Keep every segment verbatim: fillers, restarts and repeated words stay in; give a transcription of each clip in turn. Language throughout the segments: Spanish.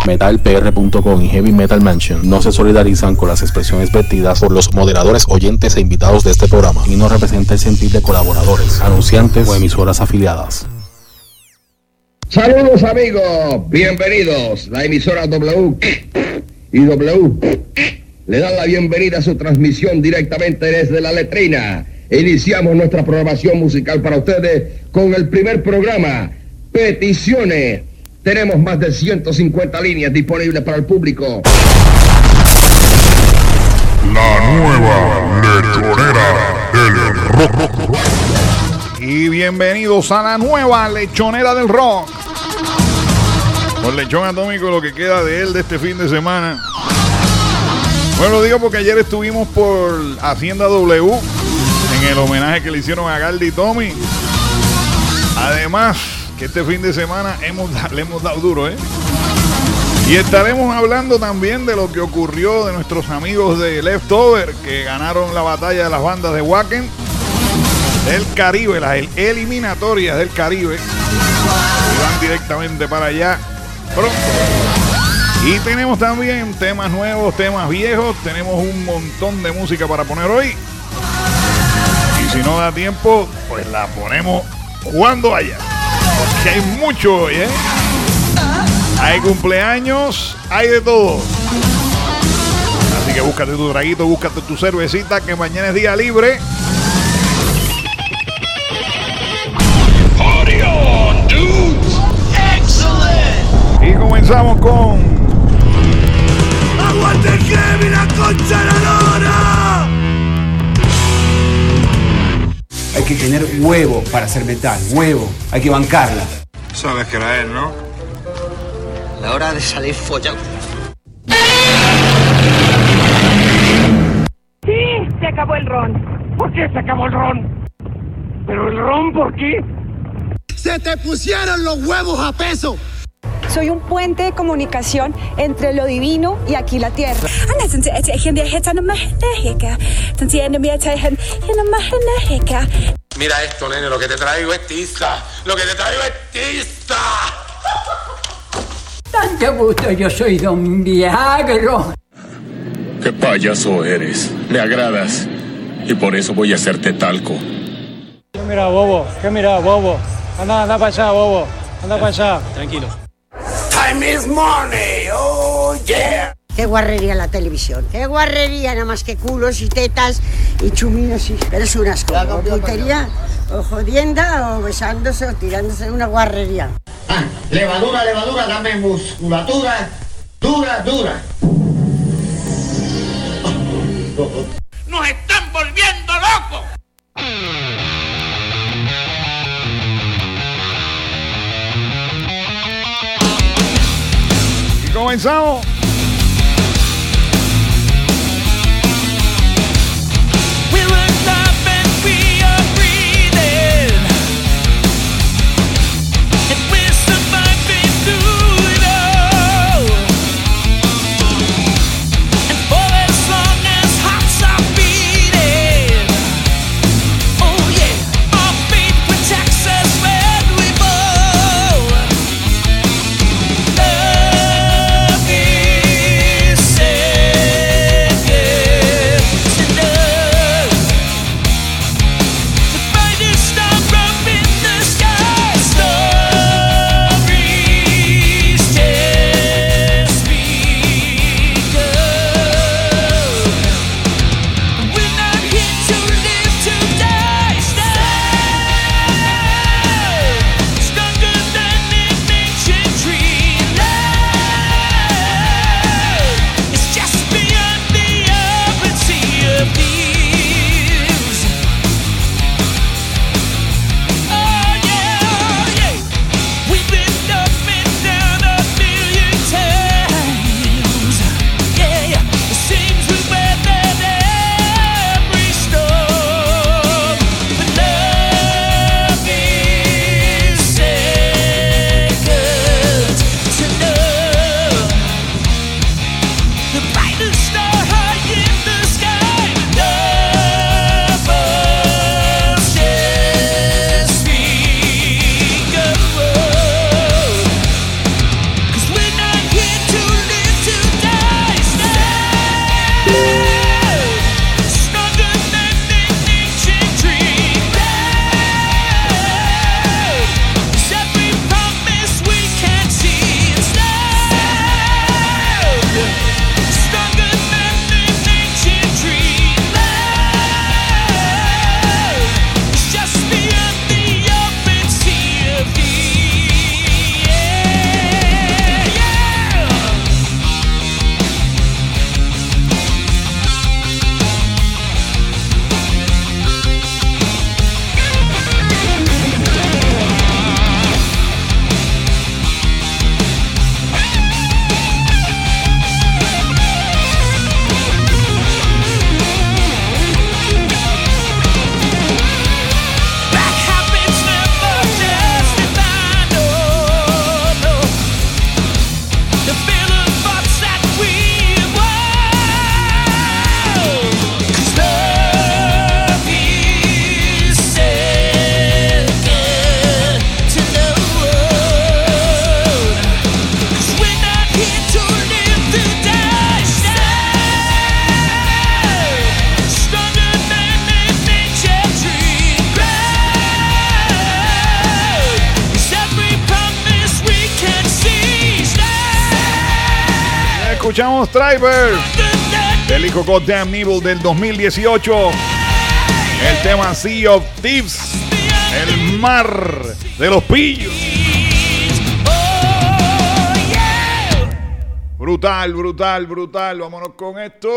metal p r punto com y Heavy Metal Mansion no se solidarizan con las expresiones vertidas por los moderadores, oyentes e invitados de este programa y no representa el sentir de colaboradores, anunciantes o emisoras afiliadas. Saludos amigos, bienvenidos. La emisora W y W le dan la bienvenida a su transmisión directamente desde la letrina. Iniciamos nuestra programación musical para ustedes con el primer programa, Peticiones. Tenemos más de ciento cincuenta líneas disponibles para el público. La nueva lechonera del rock. Y bienvenidos a la nueva lechonera del rock. Con Lechón Atómico, lo que queda de él de este fin de semana. Bueno, lo digo porque ayer estuvimos por Hacienda W en el homenaje que le hicieron a Galdi y Tommy. Además, que este fin de semana hemos, le hemos dado duro, ¿eh? Y estaremos hablando también de lo que ocurrió de nuestros amigos de Leftover, que ganaron la batalla de las bandas de Wacken del Caribe, las eliminatorias del Caribe. Y van directamente para allá pronto. Y tenemos también temas nuevos, temas viejos. Tenemos un montón de música para poner hoy. Y si no da tiempo, pues la ponemos cuando haya. Porque hay mucho hoy, ¿eh? Hay cumpleaños, hay de todo. Así que búscate tu traguito, búscate tu cervecita, que mañana es día libre. Party on, dudes. Excellent. Y comenzamos con... ¡Aguante Kevin, la concha de la lora! Hay que tener huevo para hacer metal, huevo, hay que bancarla. Sabes que era él, ¿no? La hora de salir follado. Sí, se acabó el ron. ¿Por qué se acabó el ron? ¿Pero el ron por qué? ¡Se te pusieron los huevos a peso! Soy un puente de comunicación entre lo divino y aquí la tierra. Mira esto, nene, lo que te traigo es tiza. Lo que te traigo es tiza. Tanto gusto, yo soy Don Viagro. Qué payaso eres. Me agradas. Y por eso voy a hacerte talco. ¿Qué mira, bobo? ¿Qué mira, bobo? Anda, anda para allá, bobo. Anda para allá. Tranquilo. Time is money, oh yeah. Qué guarrería la televisión, qué guarrería, nada más que culos y tetas y chuminos y... Pero es un asco, o putería, o jodienda, o besándose, o tirándose, una guarrería. Ah, levadura, levadura, dame musculatura, dura, dura. ¡Nos están volviendo locos! Y comenzamos. Love escuchamos Driver del hijo Goddamn Evil del dos mil dieciocho. El tema Sea of Thieves, el mar de los pillos. Brutal, brutal, brutal. Vámonos con esto.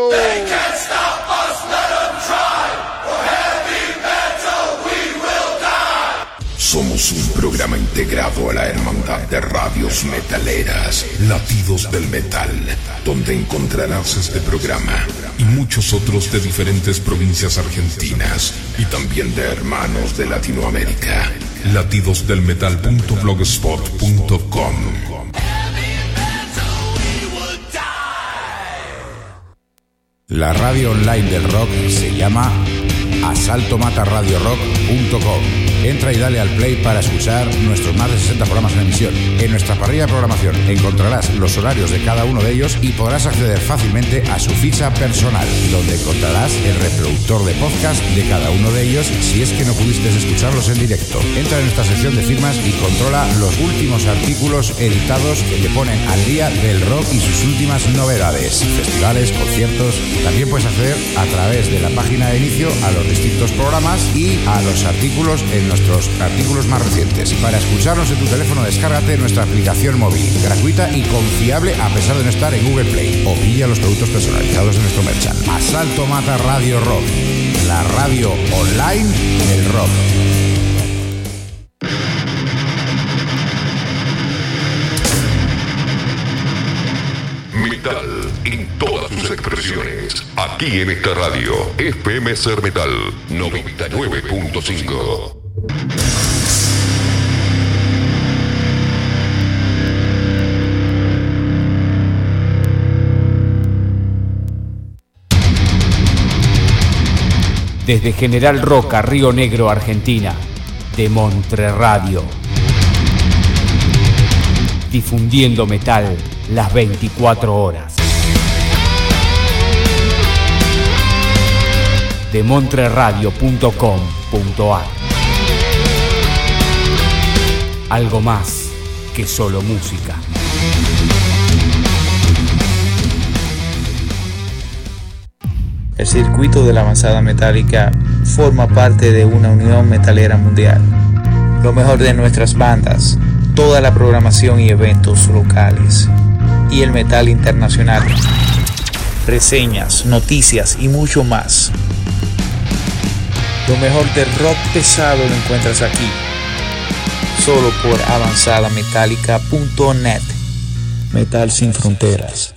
Somos un programa integrado a la hermandad de radios metaleras, Latidos del Metal, donde encontrarás este programa y muchos otros de diferentes provincias argentinas y también de hermanos de Latinoamérica. latidos del metal punto blogspot punto com. La radio online del rock se llama asalto mata radio rock punto com. Entra y dale al play para escuchar nuestros más de sesenta programas en emisión. En nuestra parrilla de programación encontrarás los horarios de cada uno de ellos y podrás acceder fácilmente a su ficha personal, donde encontrarás el reproductor de podcast de cada uno de ellos si es que no pudiste escucharlos en directo. Entra en nuestra sección de firmas y controla los últimos artículos editados que te ponen al día del rock y sus últimas novedades, festivales, conciertos. También puedes acceder a través de la página de inicio a los distintos programas y a los artículos en nuestros artículos más recientes. Para escucharnos en tu teléfono, descárgate nuestra aplicación móvil, gratuita y confiable a pesar de no estar en Google Play. O pilla los productos personalizados de nuestro merchant. Asalto Mata Radio Rock, la radio online del rock. Metal en todas sus expresiones. Aquí en esta radio, F M Ser Metal noventa y nueve punto cinco. Desde General Roca, Río Negro, Argentina, de Montre Radio. Difundiendo metal las veinticuatro horas. de montreradio punto com punto a r. Algo más que solo música. El circuito de la avanzada metálica forma parte de una unión metalera mundial. Lo mejor de nuestras bandas, toda la programación y eventos locales, y el metal internacional. Reseñas, noticias y mucho más. Lo mejor del rock pesado lo encuentras aquí, solo por avanzada metálica punto net. Metal sin fronteras.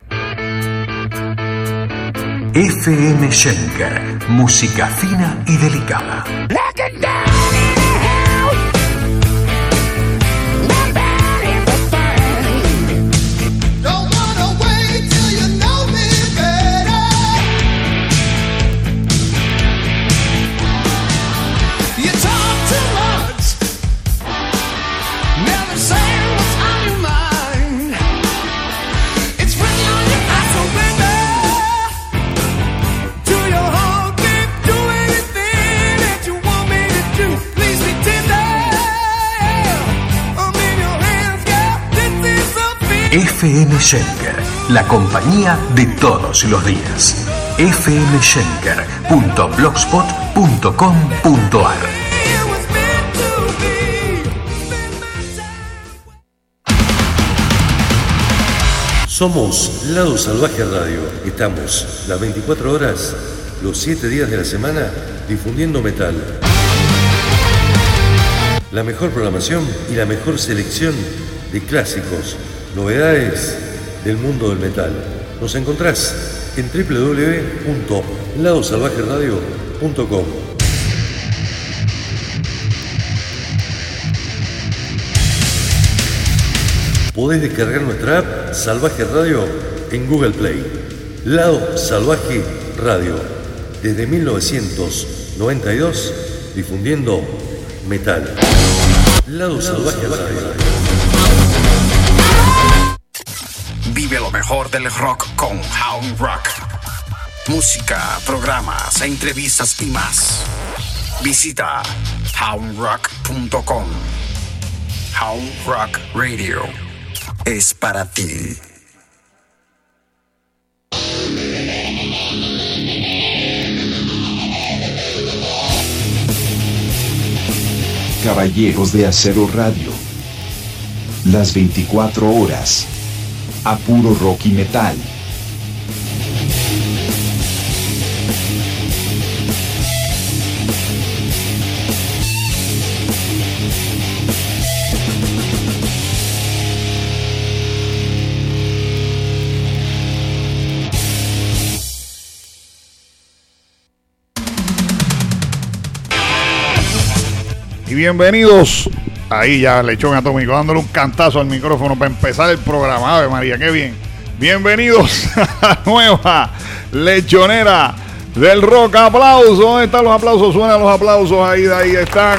F M Schenker, música fina y delicada. F M Schenker, la compañía de todos los días. f m schenker punto blogspot punto com punto a r. Somos Lado Salvaje Radio. Estamos las veinticuatro horas, los siete días de la semana, difundiendo metal. La mejor programación y la mejor selección de clásicos, novedades del mundo del metal. Nos encontrás en doble u doble u doble u punto lado salvaje radio punto com. Podés descargar nuestra app Salvaje Radio en Google Play. Lado Salvaje Radio, desde mil novecientos noventa y dos, difundiendo metal. Lado Salvaje Radio. Vive lo mejor del rock con Hound Rock. Música, programas, entrevistas y más. Visita hound rock punto com. Hound Rock Radio es para ti. Caballeros de Acero Radio. Las veinticuatro horas. A puro rock y metal. Y bienvenidos, ahí ya Lechón Atómico dándole un cantazo al micrófono para empezar el programa. Ave María, qué bien. Bienvenidos a la nueva lechonera del rock. Aplausos, ¿dónde están los aplausos? Suenan los aplausos, ahí, de ahí están.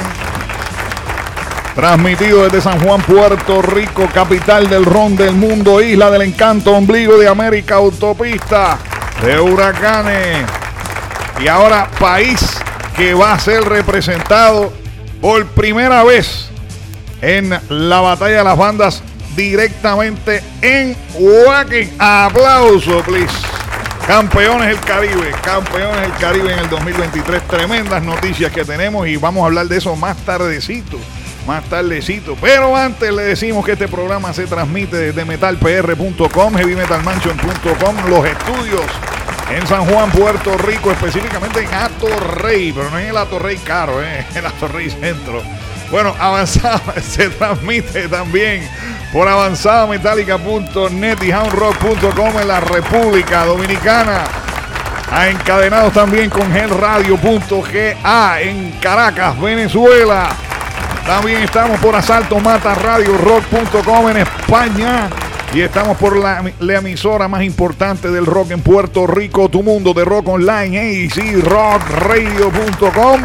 Transmitido desde San Juan, Puerto Rico, capital del ron del mundo, isla del encanto, ombligo de América, autopista de huracanes. Y ahora país que va a ser representado por primera vez en la batalla de las bandas directamente en Wacken. Aplauso, please. Campeones del Caribe, campeones del Caribe en el dos mil veintitrés. Tremendas noticias que tenemos y vamos a hablar de eso más tardecito, más tardecito. Pero antes le decimos que este programa se transmite desde metal p r punto com, heavy metal mansion punto com, los estudios en San Juan, Puerto Rico, específicamente en Atorrey, pero no en el Atorrey caro, ¿eh? En el Atorrey Centro. Bueno, Avanzada se transmite también por avanzada metálica punto net y hound rock punto com en la República Dominicana. A encadenados también con gel radio punto g a en Caracas, Venezuela. También estamos por asalto mata radio rock punto com en España. Y estamos por la, la emisora más importante del rock en Puerto Rico, Tu Mundo de Rock Online, A C rock radio punto com.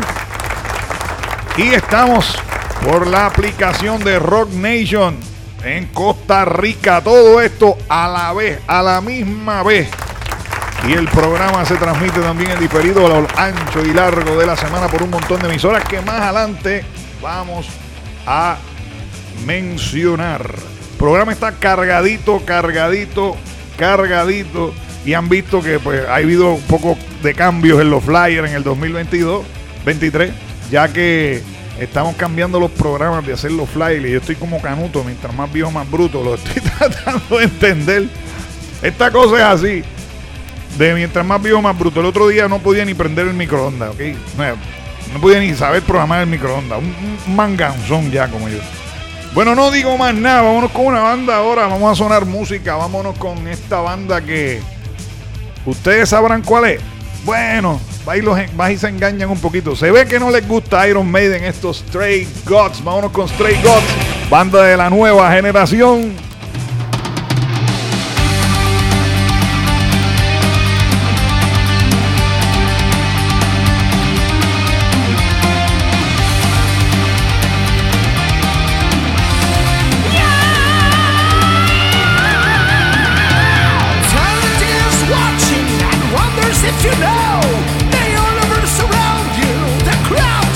Y estamos por la aplicación de Rock Nation en Costa Rica. Todo esto a la vez, a la misma vez. Y el programa se transmite también en diferido a lo ancho y largo de la semana por un montón de emisoras que más adelante vamos a mencionar. El programa está cargadito, cargadito, cargadito. Y han visto que pues ha habido un poco de cambios en los flyers en el dos mil veintidós, veintitrés, ya que estamos cambiando los programas de hacer los flyers. Y yo estoy como Canuto, mientras más viejo, más bruto. Lo estoy tratando de entender. Esta cosa es así. De mientras más viejo, más bruto. El otro día no podía ni prender el microondas, ¿ok? No, no podía ni saber programar el microondas. Un, un manganzón ya como yo. Bueno, no digo más nada, vámonos con una banda ahora, vamos a sonar música, vámonos con esta banda que ustedes sabrán cuál es. Bueno, va y, los, va y se engañan un poquito. Se ve que no les gusta Iron Maiden, estos Stray Gods. Vámonos con Stray Gods, banda de la nueva generación.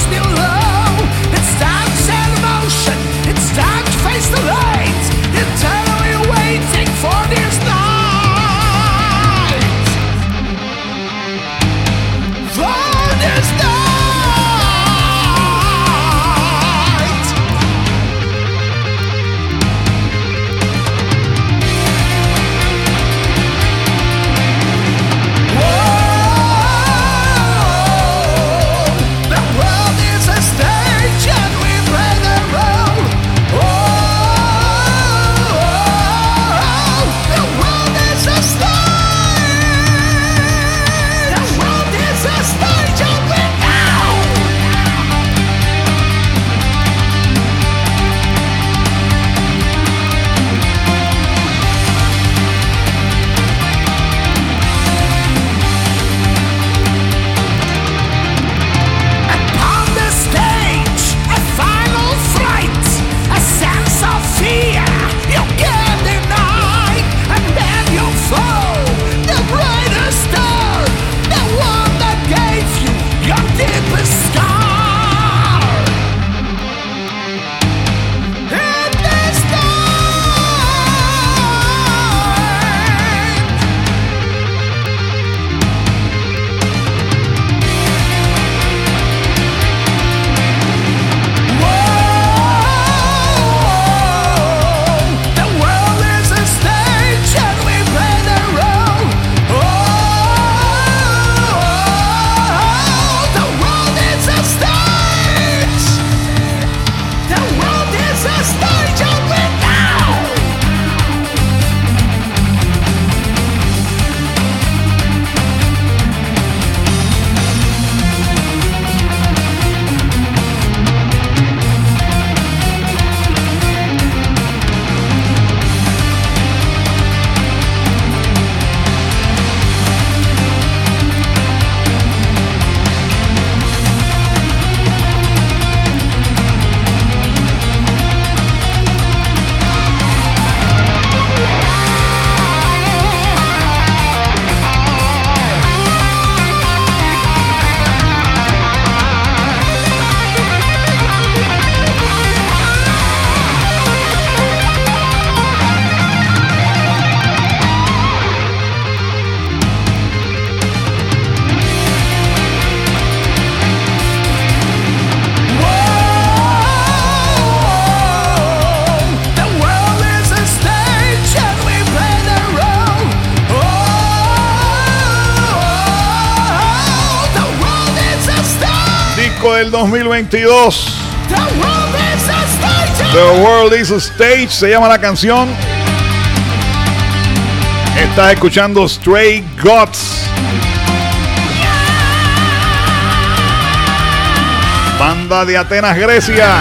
It's time to set in motion. It's time to face the light. It's time disco del dos mil veintidós. The World is a Stage se llama la canción. Estás escuchando Stray Gods, banda de Atenas, Grecia.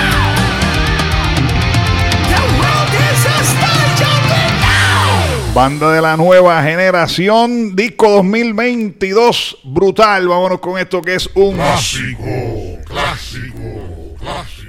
Banda de la nueva generación, disco dos mil veintidós, brutal. Vámonos con esto que es un clásico, clásico, clásico.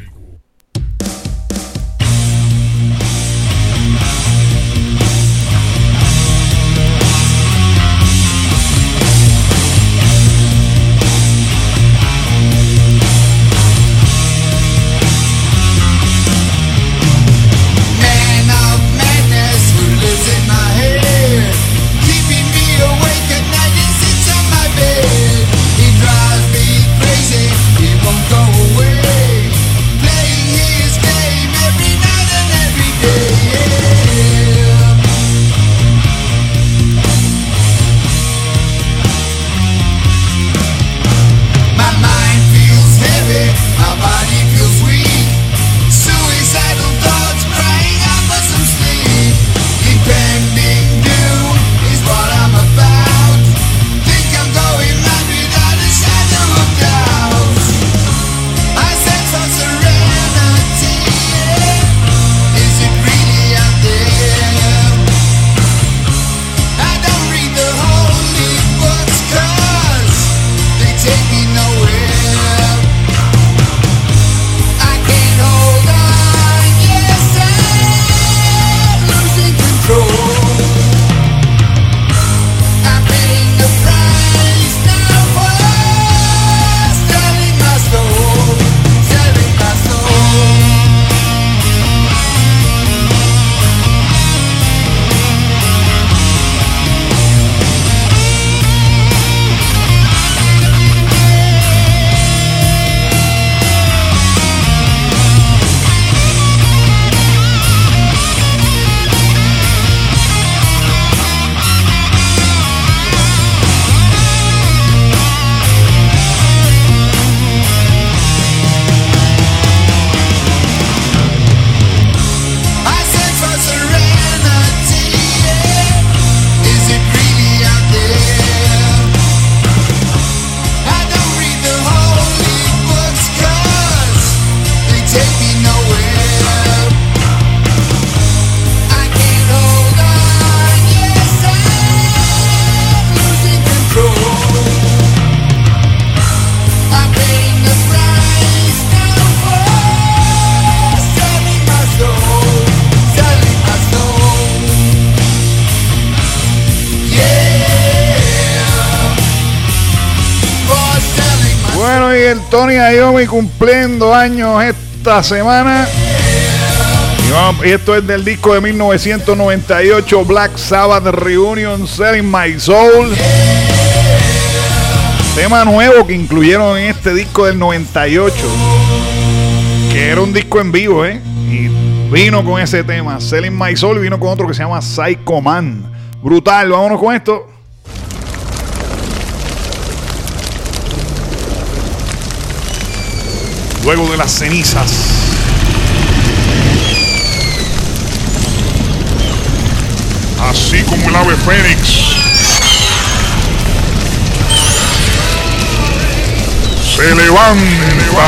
Tony Iommi cumpliendo años esta semana. Y, vamos, y esto es del disco de mil novecientos noventa y ocho, Black Sabbath Reunion, Selling My Soul. Tema nuevo que incluyeron en este disco del noventa y ocho, que era un disco en vivo, ¿eh? Y vino con ese tema, Selling My Soul, y vino con otro que se llama Psycho Man. Brutal, vámonos con esto. Luego de las cenizas, así como el ave fénix, se levanta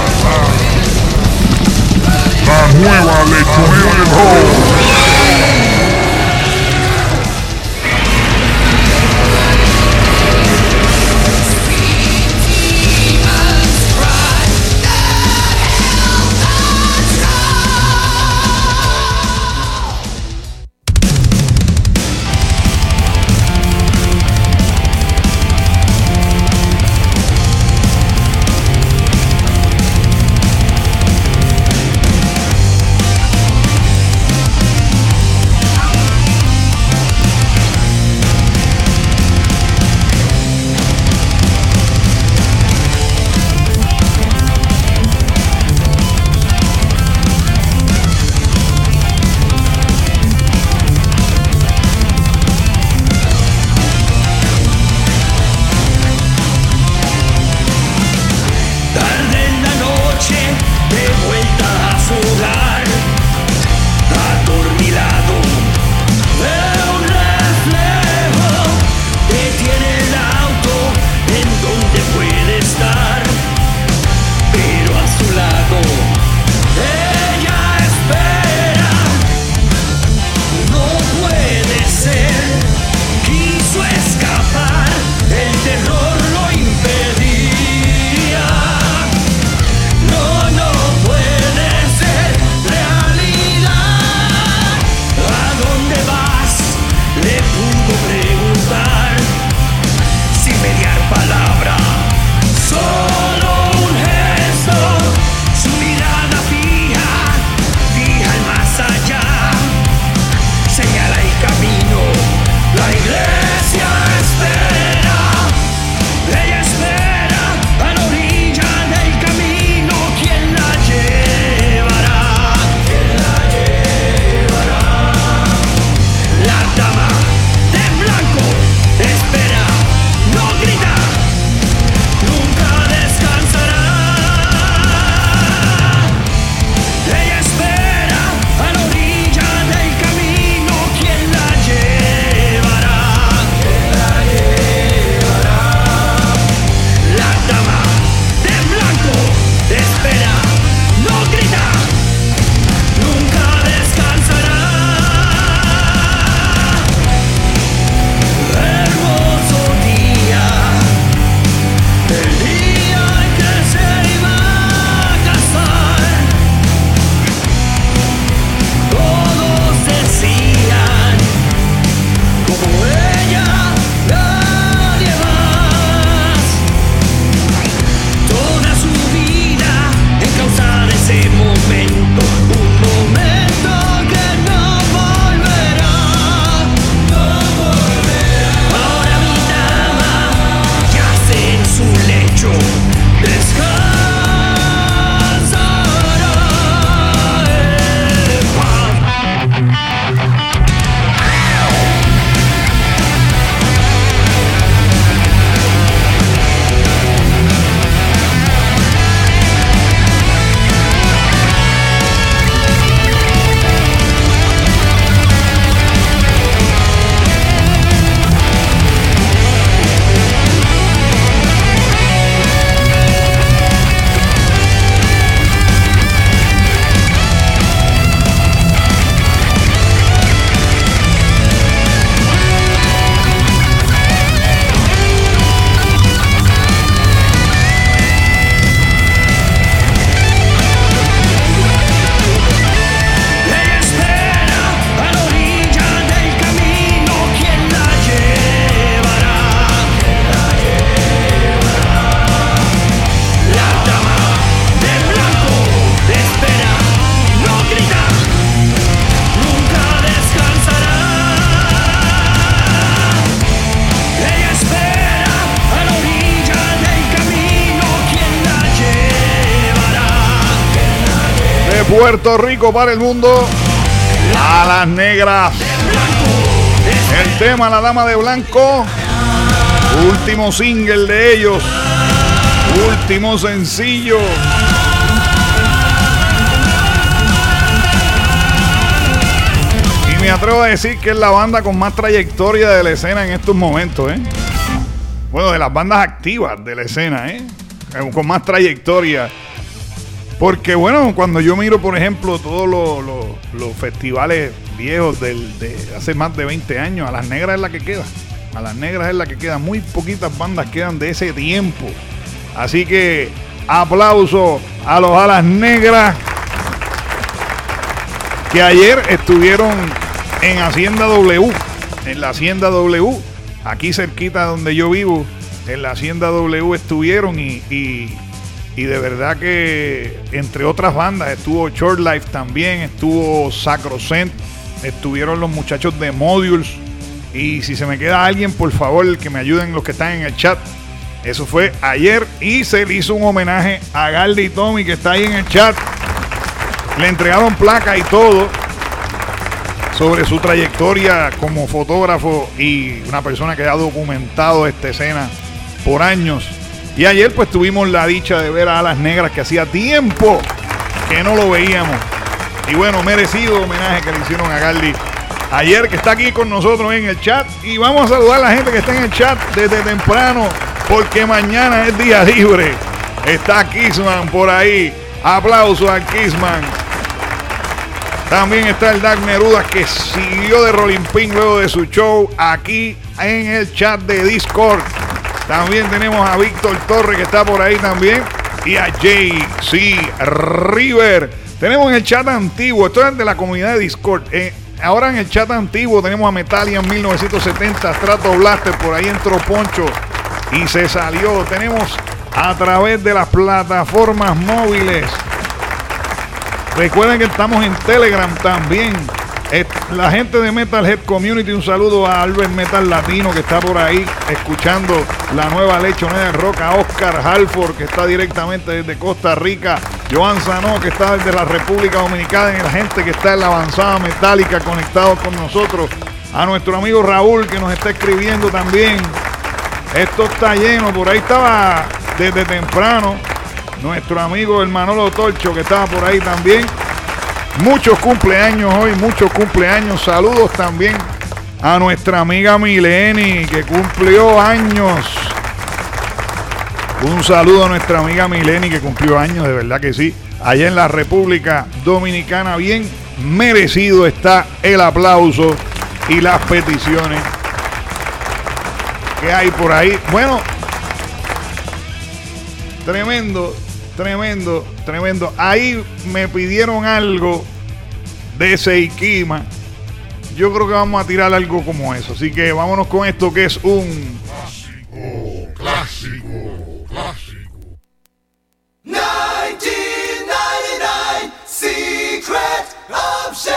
la nueva lechonera del rock. Puerto Rico para el mundo, Alas Negras. El tema La Dama de Blanco, último single de ellos, último sencillo. Y me atrevo a decir que es la banda con más trayectoria de la escena en estos momentos, ¿eh? Bueno, de las bandas activas de la escena, ¿eh? Con más trayectoria. Porque bueno, cuando yo miro, por ejemplo, todos los, los, los festivales viejos del, de hace más de veinte años, Alas Negras es la que queda. Alas Negras es la que queda. Muy poquitas bandas quedan de ese tiempo. Así que aplauso a los Alas Negras, que ayer estuvieron en Hacienda W, en la Hacienda W, aquí cerquita donde yo vivo, en la Hacienda W estuvieron y... y Y de verdad que, entre otras bandas, estuvo Short Life también, estuvo Sacrosanct, estuvieron los muchachos de Modules. Y si se me queda alguien, por favor, que me ayuden los que están en el chat. Eso fue ayer y se le hizo un homenaje a Gardy Tommy, que está ahí en el chat. Le entregaron placa y todo sobre su trayectoria como fotógrafo y una persona que ha documentado esta escena por años. Y ayer pues tuvimos la dicha de ver a Alas Negras, que hacía tiempo que no lo veíamos. Y bueno, merecido homenaje que le hicieron a Gardy ayer, que está aquí con nosotros en el chat. Y vamos a saludar a la gente que está en el chat desde temprano, porque mañana es día libre. Está Kissman por ahí. Aplausos a Kissman. También está el Dark Neruda, que siguió de Rolling Pin luego de su show aquí en el chat de Discord. También tenemos a Víctor Torres, que está por ahí también, y a J C River. Tenemos en el chat antiguo, esto es de la comunidad de Discord. Eh, ahora en el chat antiguo tenemos a Metalian mil novecientos setenta, Strato Blaster, por ahí entró Poncho y se salió. Tenemos a través de las plataformas móviles. Recuerden que estamos en Telegram también. La gente de Metalhead Community, un saludo a Albert Metal Latino, que está por ahí escuchando la nueva lechonera del rock, a Oscar Halford, que está directamente desde Costa Rica, Joan Sanó, que está desde la República Dominicana, y la gente que está en la avanzada metálica conectados con nosotros, a nuestro amigo Raúl, que nos está escribiendo también. Esto está lleno, por ahí estaba desde temprano nuestro amigo el Manolo Torcho, que estaba por ahí también. Muchos cumpleaños hoy, muchos cumpleaños. Saludos también a nuestra amiga Mileni, que cumplió años. Un saludo a nuestra amiga Mileni, que cumplió años, de verdad que sí. Allá en la República Dominicana, bien merecido está el aplauso y las peticiones que hay por ahí. Bueno, tremendo. Tremendo, tremendo. Ahí me pidieron algo de Seikima. Yo creo que vamos a tirar algo como eso. Así que vámonos con esto, que es un clásico, clásico, clásico. nineteen ninety-nine Secret Option.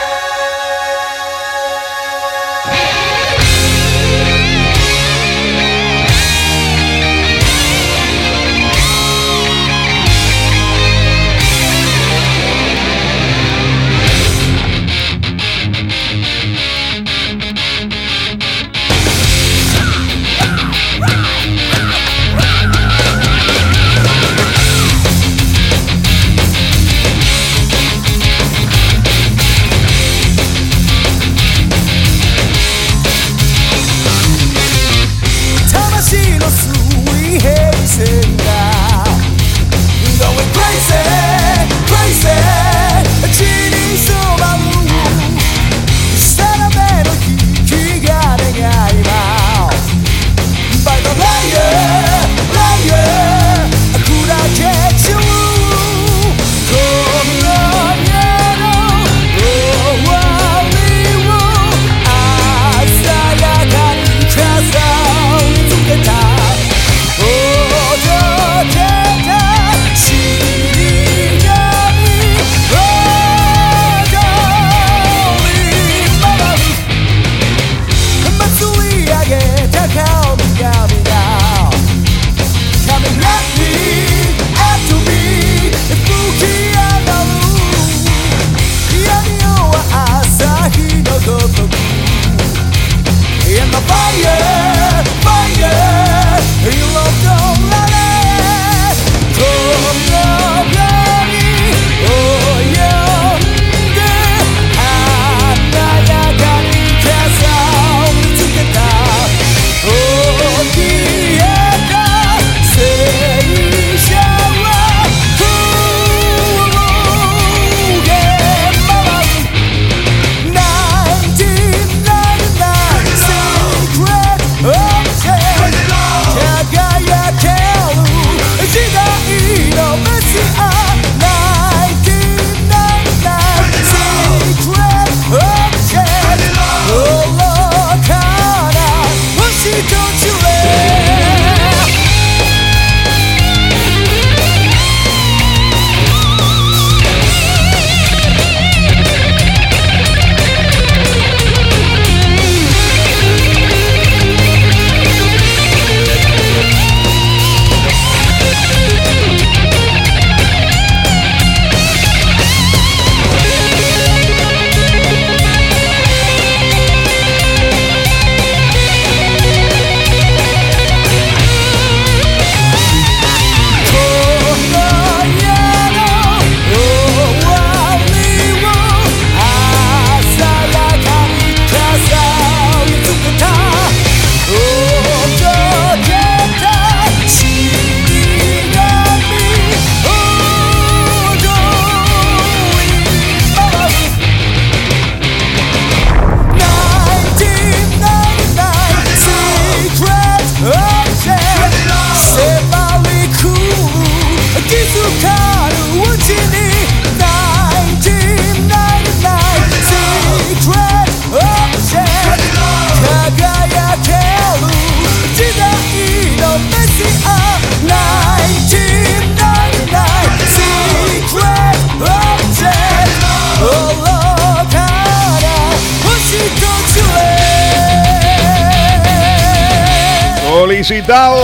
visitado.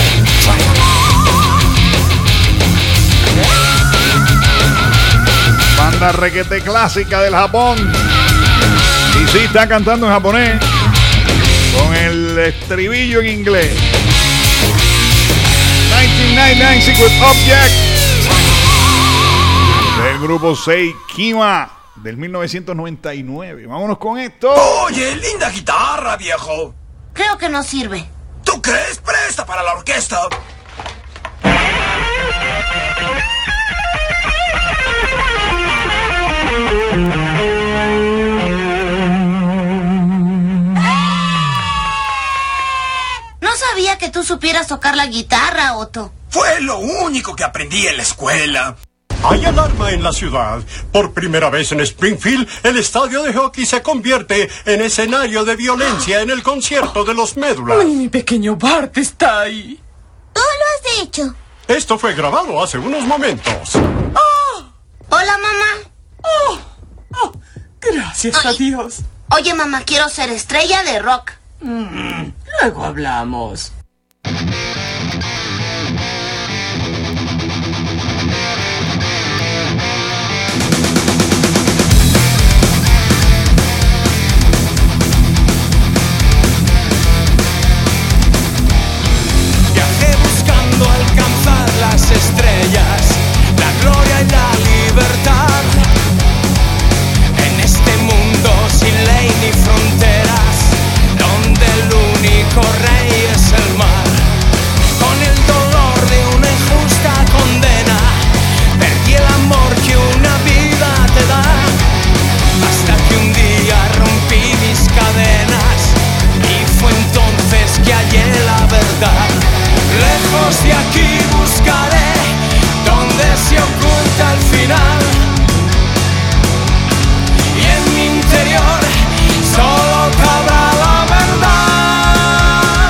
Banda requete clásica del Japón. Y sí, está cantando en japonés con el estribillo en inglés. nineteen ninety-nine Secret Object del grupo Seikima del mil novecientos noventa y nueve. Vámonos con esto. Oye, linda guitarra, viejo. Creo que no sirve. ¿Tú crees? Presta para la orquesta. No sabía que tú supieras tocar la guitarra, Otto. Fue lo único que aprendí en la escuela. Hay alarma en la ciudad. Por primera vez en Springfield, el estadio de hockey se convierte en escenario de violencia en el concierto de los Médulas. ¡Ay, mi pequeño Bart está ahí! Tú lo has hecho. Esto fue grabado hace unos momentos. Oh. Hola, mamá. Oh. Oh. Gracias Ay. a Dios. Oye, mamá, quiero ser estrella de rock. Mm, luego hablamos. Viajé buscando alcanzar las estrellas, la gloria y la libertad. En este mundo sin ley ni fronteras, donde el único rey es el mar. Con el dolor de una injusta condena, perdí el amor que una vida te da. Hasta que un día rompí mis cadenas y fue entonces que hallé la verdad. Lejos de aquí buscaré donde se oculta el final. Y en mi interior solo cabrá la verdad.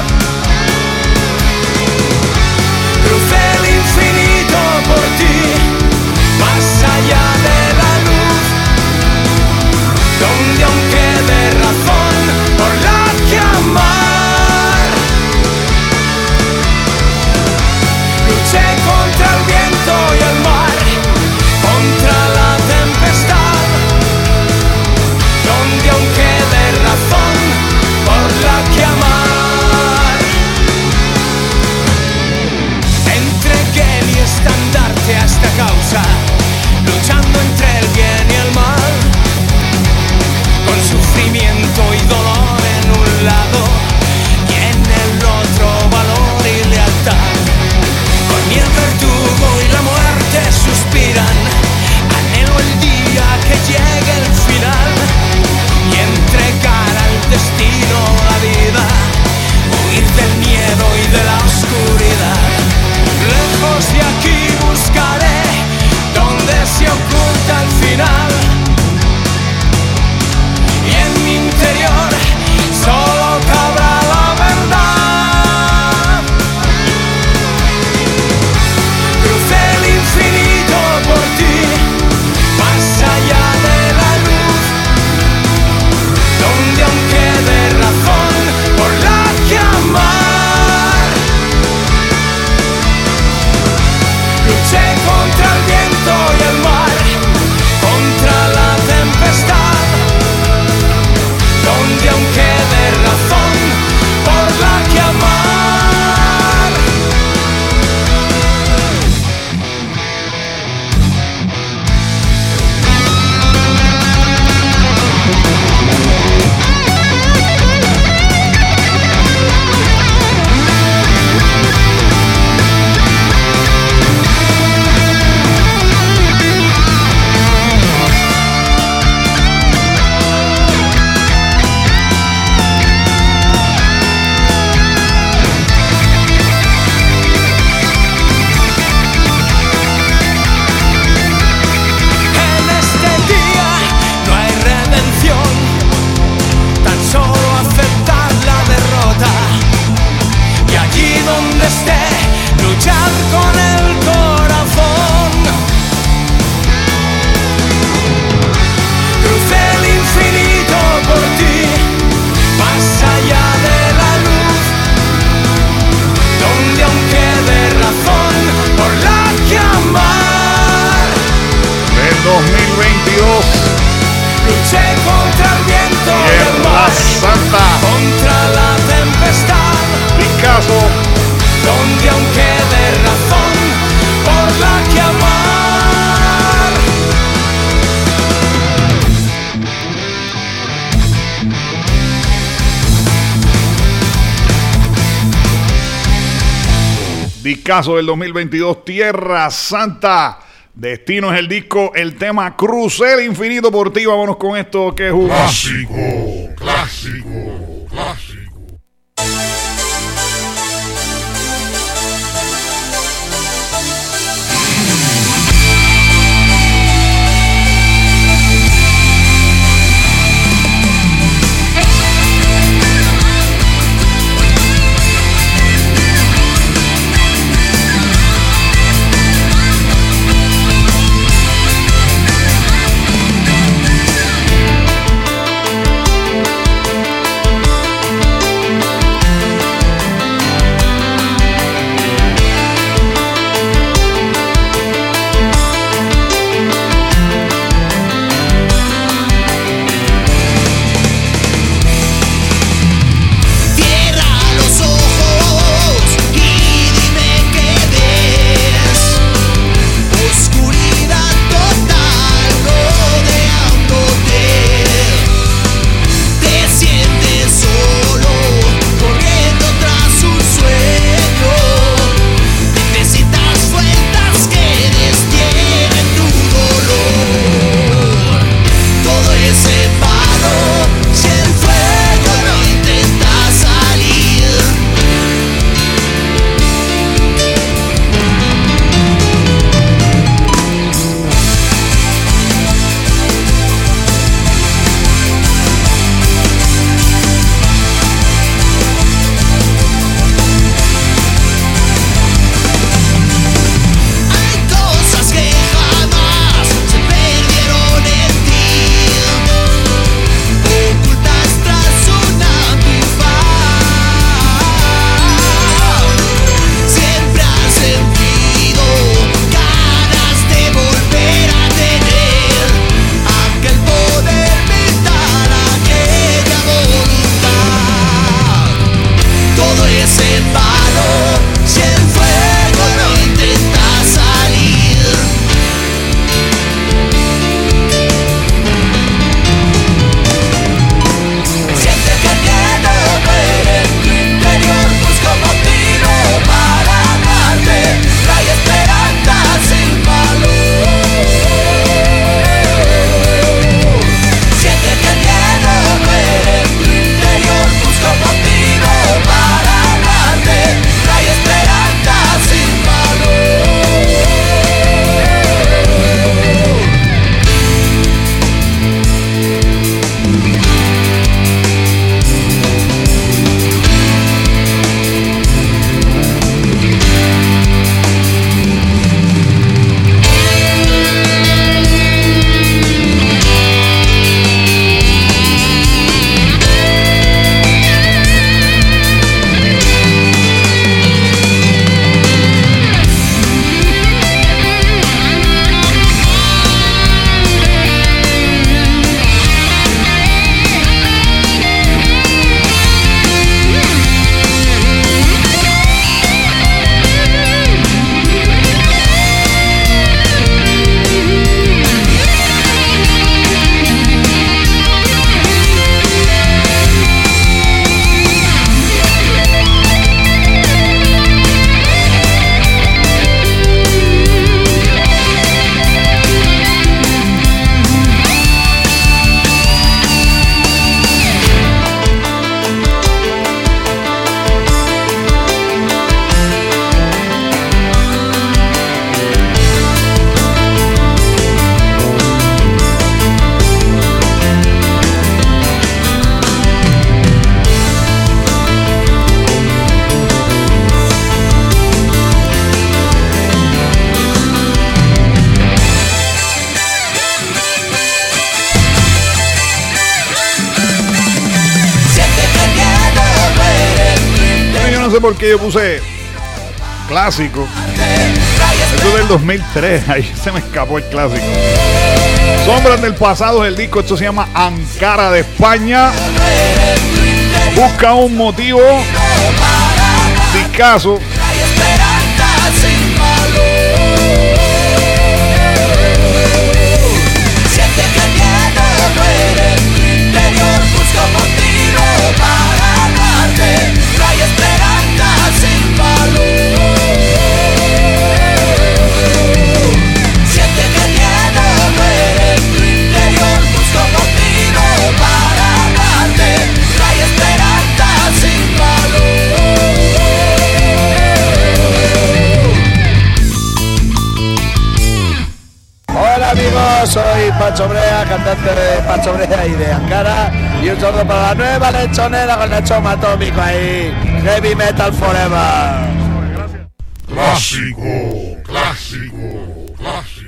Crucé el infinito por ti, más allá de la luz, donde aún quede razón por la que amar. Discazo del dos mil veintidós, Tierra Santa. Destino es el disco, el tema Crucé el Infinito por ti. Vámonos con esto que es un clásico, clásico, clásico. Por qué yo puse clásico. Esto es del dos mil tres. Ahí se me escapó el clásico. Sombras del pasado es el disco. Esto se llama Ankara de España. Busca un motivo. Discazo. Para amarte, no hay esperanza sin valor. Yo soy Pacho Brea, cantante de Pacho Brea y de Ankara. Y un saludo para la nueva lechonera con el choma atómico ahí. Heavy Metal Forever. Clásico, clásico, clásico.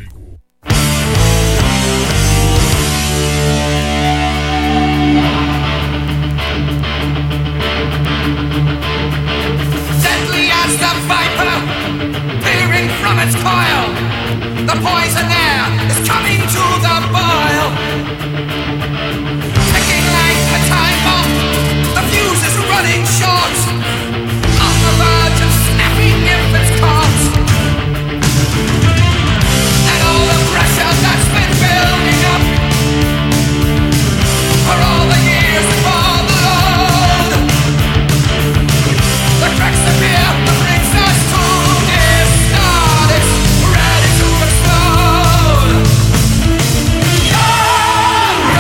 Deadly as the viper, peering from its coil. The poison air is coming to the boil. Ticking like a time bomb, the fuse is running short. On the verge of snapping if it's caught. And all the pressure that's been building up for all the years before the load. The cracks appear, the brings us to this start. It's ready to explode. Your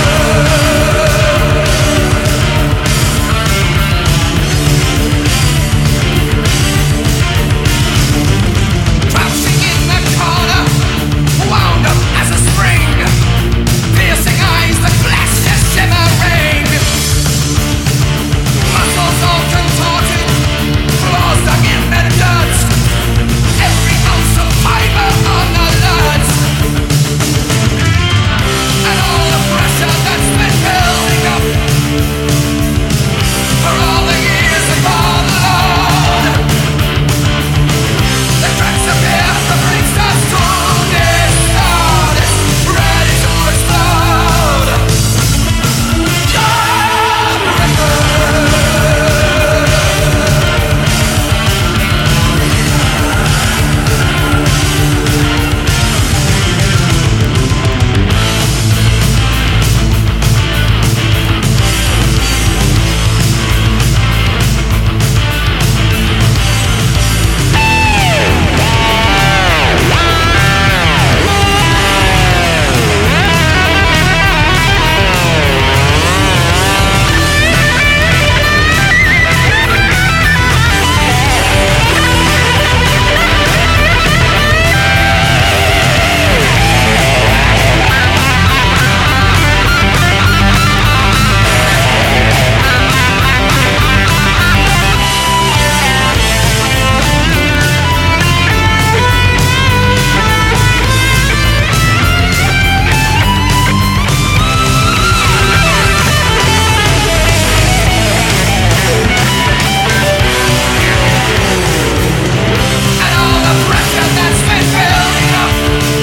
crouching in the corner, wound up as a spring. Piercing eyes, the flash is shimmering. Muscles all contorted, claws dug in the dirt. Every ounce of fiber on alert. And all the pressure that's been building up for all the years before the load. The cracks appear, the brings us to this start. It's ready to explode. Your record. And all the pressure that's been building up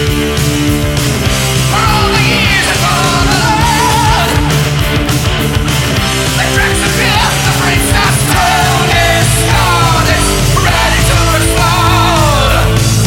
for all the years before the load. The cracks appear, the brings us to this start. It's ready to explode.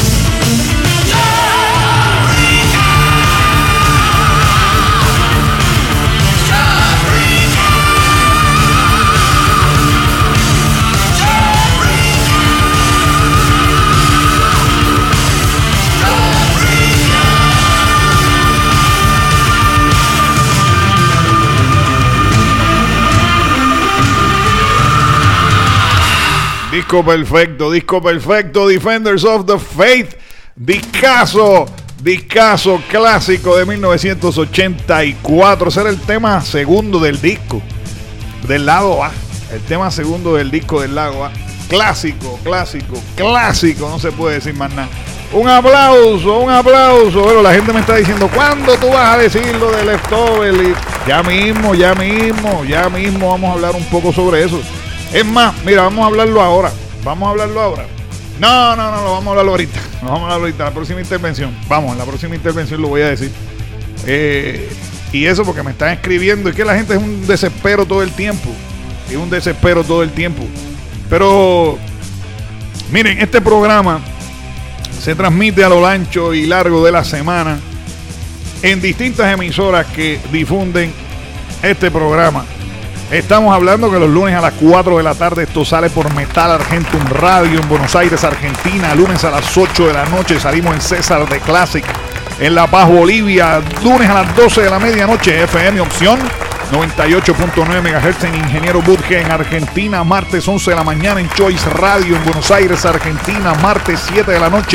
Disco perfecto, disco perfecto, Defenders of the Faith, discazo, discazo clásico de mil novecientos ochenta y cuatro. Ese era el tema segundo del disco, del lado A, el tema segundo del disco del lado A. Clásico, clásico, clásico, no se puede decir más nada. Un aplauso, un aplauso. Bueno, la gente me está diciendo, ¿cuándo tú vas a decir lo de Leftover? Y ya mismo, ya mismo, ya mismo vamos a hablar un poco sobre eso. Es más, mira, vamos a hablarlo ahora. Vamos a hablarlo ahora. No, no, no, lo vamos a hablarlo ahorita. Lo vamos a hablarlo ahorita, en la próxima intervención. Vamos, en la próxima intervención lo voy a decir. Eh, y eso porque me están escribiendo. Es que la gente es un desespero todo el tiempo. Es un desespero todo el tiempo. Pero, miren, este programa se transmite a lo ancho y largo de la semana en distintas emisoras que difunden este programa. Estamos hablando que los lunes a las cuatro de la tarde esto sale por Metal Argentum Radio en Buenos Aires, Argentina. Lunes a las ocho de la noche salimos en César de Classic en La Paz, Bolivia. Lunes a las doce de la medianoche F M Opción noventa y ocho punto nueve megahertz en Ingeniero Budge en Argentina. Martes once de la mañana en Choice Radio en Buenos Aires, Argentina. Martes siete de la noche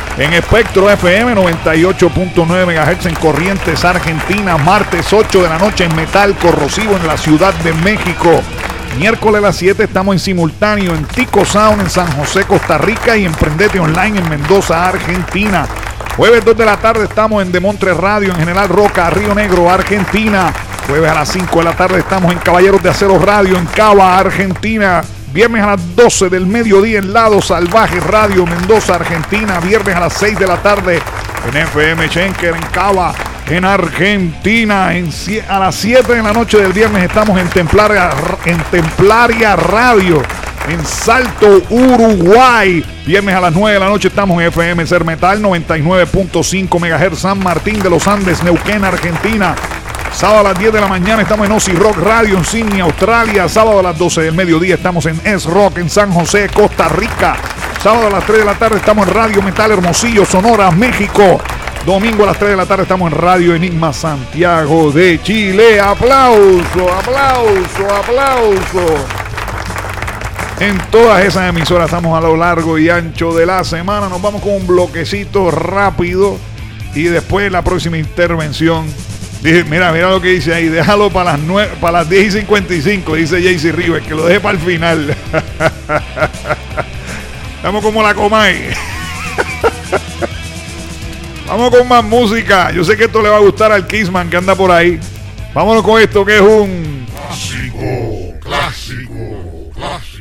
En Espectro F M noventa y ocho punto nueve megahertz en Corrientes, Argentina. Martes ocho de la noche en Metal Corrosivo en la Ciudad de México. Miércoles a las siete estamos en simultáneo en Tico Sound en San José, Costa Rica, y en Prendete Online en Mendoza, Argentina. Jueves dos de la tarde estamos en Demontre Radio en General Roca, Río Negro, Argentina. Jueves a las cinco de la tarde estamos en Caballeros de Acero Radio en Cava, Argentina. Viernes a las doce del mediodía en Lado Salvaje Radio, Mendoza, Argentina. Viernes a las seis de la tarde en F M Schenker en Cava, en Argentina. En, a las siete de la noche del viernes estamos en Templaria, en Templaria Radio en Salto, Uruguay. Viernes a las nueve de la noche estamos en F M Ser Metal noventa y nueve punto cinco megahertz San Martín de los Andes, Neuquén, Argentina. Sábado a las diez de la mañana estamos en Ozzy Rock Radio en Sydney, Australia. Sábado a las doce del mediodía estamos en S-Rock en San José, Costa Rica. Sábado a las tres de la tarde estamos en Radio Metal Hermosillo, Sonora, México. Domingo a las tres de la tarde estamos en Radio Enigma, Santiago de Chile. Aplauso, aplauso, aplauso. En todas esas emisoras estamos a lo largo y ancho de la semana. Nos vamos con un bloquecito rápido y después la próxima intervención. Dije, mira, mira lo que dice ahí. Déjalo para las, nueve, para las diez y cincuenta y cinco, dice Jaycee Rivers, que lo deje para el final. Estamos como la Comay. Vamos con más música. Yo sé que esto le va a gustar al Kissman que anda por ahí. Vámonos con esto que es un clásico, clásico, clásico.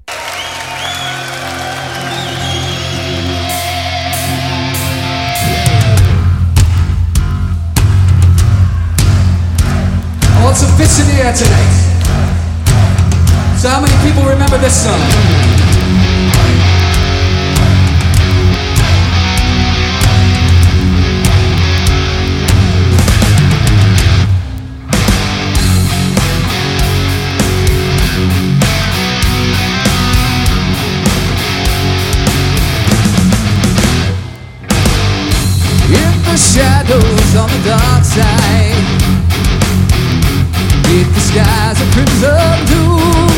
I want some fits in the air tonight. So how many people remember this song? In the shadows on the dark side, beneath the skies of crimson blue,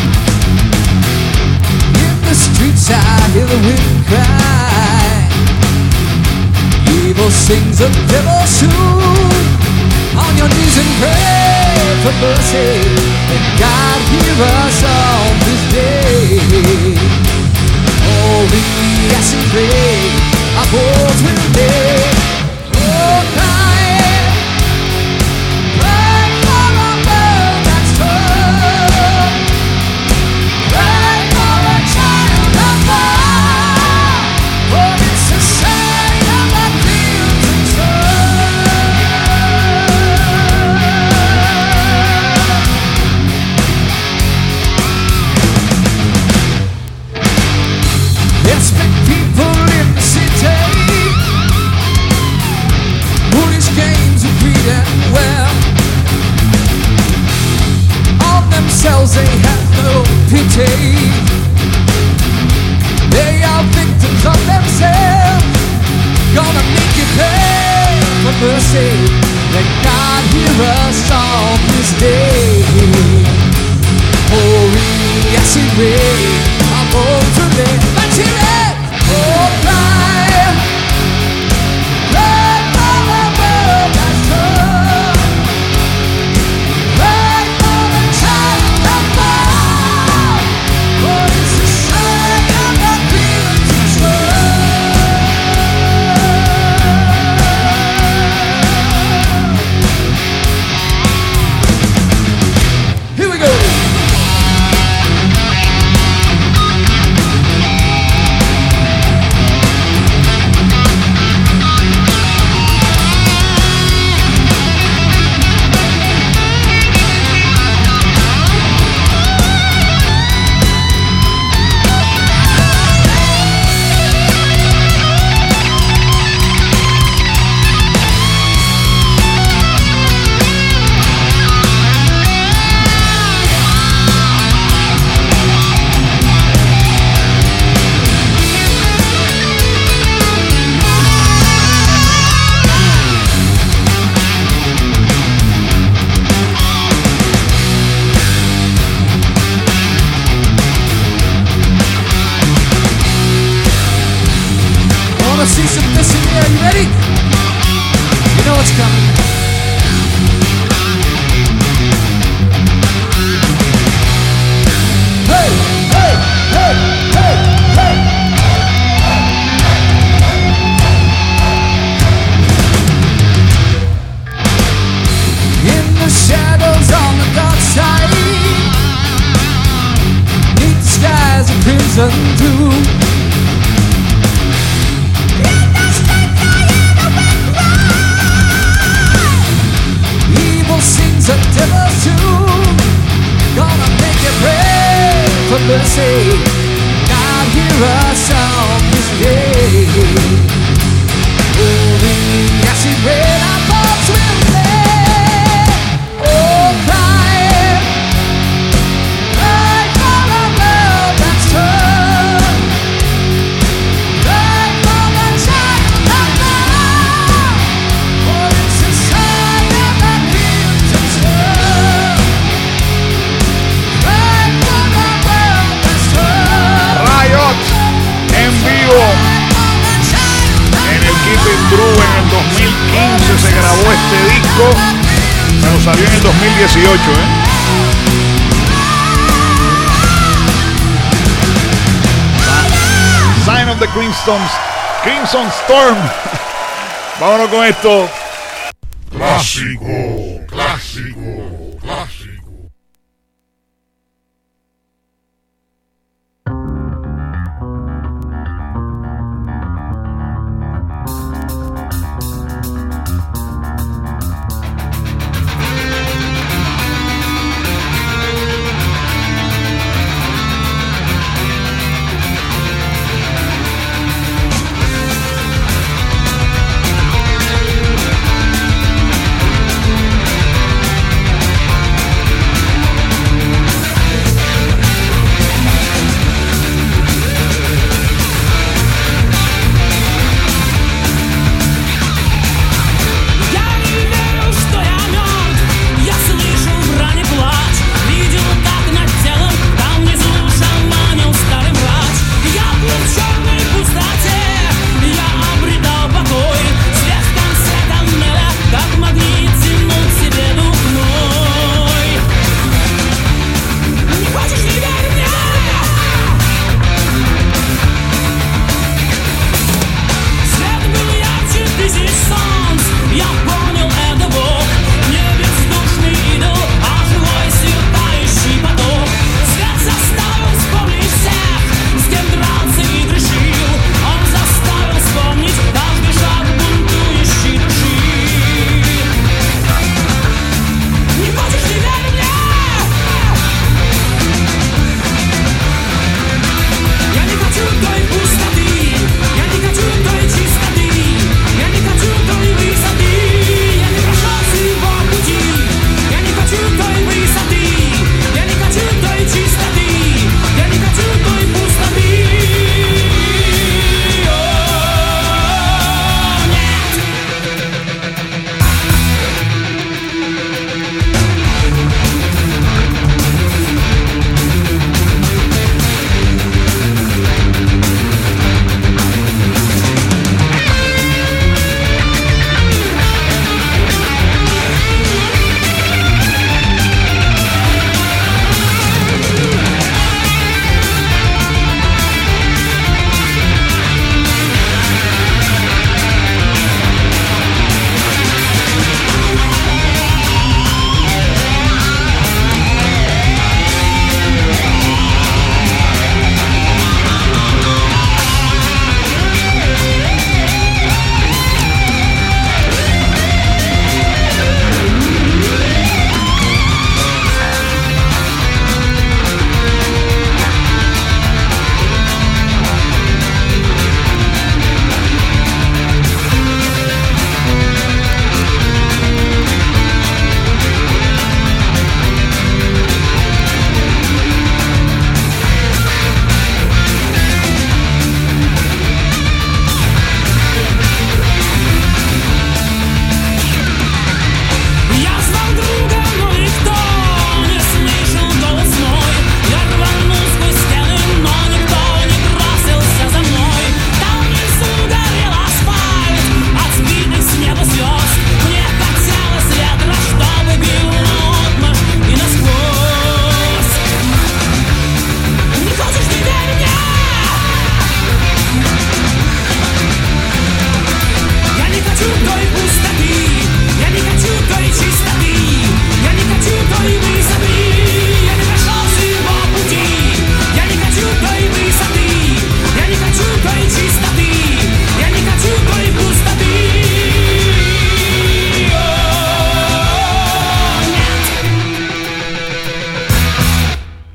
in the streets I hear the wind cry, evil sings the devil soon. On your knees and pray for mercy, and God hear us on this day. Oh, we ask and pray, our bones will live. Oh, crying, pray for a world that's true. Pray for a child of God, for it's a shame that feels and desperate people in the city, foolish games of greed and wealth. On themselves they have no pity, they are victims of themselves. Gonna make you pay for mercy, let God hear us on this day. Holy acid rain, I'm over there. Let's hear it! Oh, cry, pray for a world that's true. Pray for the child of God, for it's a shame that feels true. Here we go. are you ready? You know what's coming. Hey, hey, hey, hey, hey. In the shadows on the dark side, neath the skies of crimson blue. In the streets I hear the wind cry. Evil sings a devil's tune. Gonna make it pray for mercy. God, hear us on this day. Holy acid rain, our thoughts will lay. Oh, crying, cry for a world that's turned. Cry for the child of love. For it's a sign of the future turn. Cry for the world that's turned. Riot en vivo en el Keep It True. En el dos mil quince se grabó este disco, pero salió en el dos mil dieciocho, ¿eh? Sign of the Crimson, Crimson Storm. Vámonos con esto. Clásico, clásico, clásico. Hey,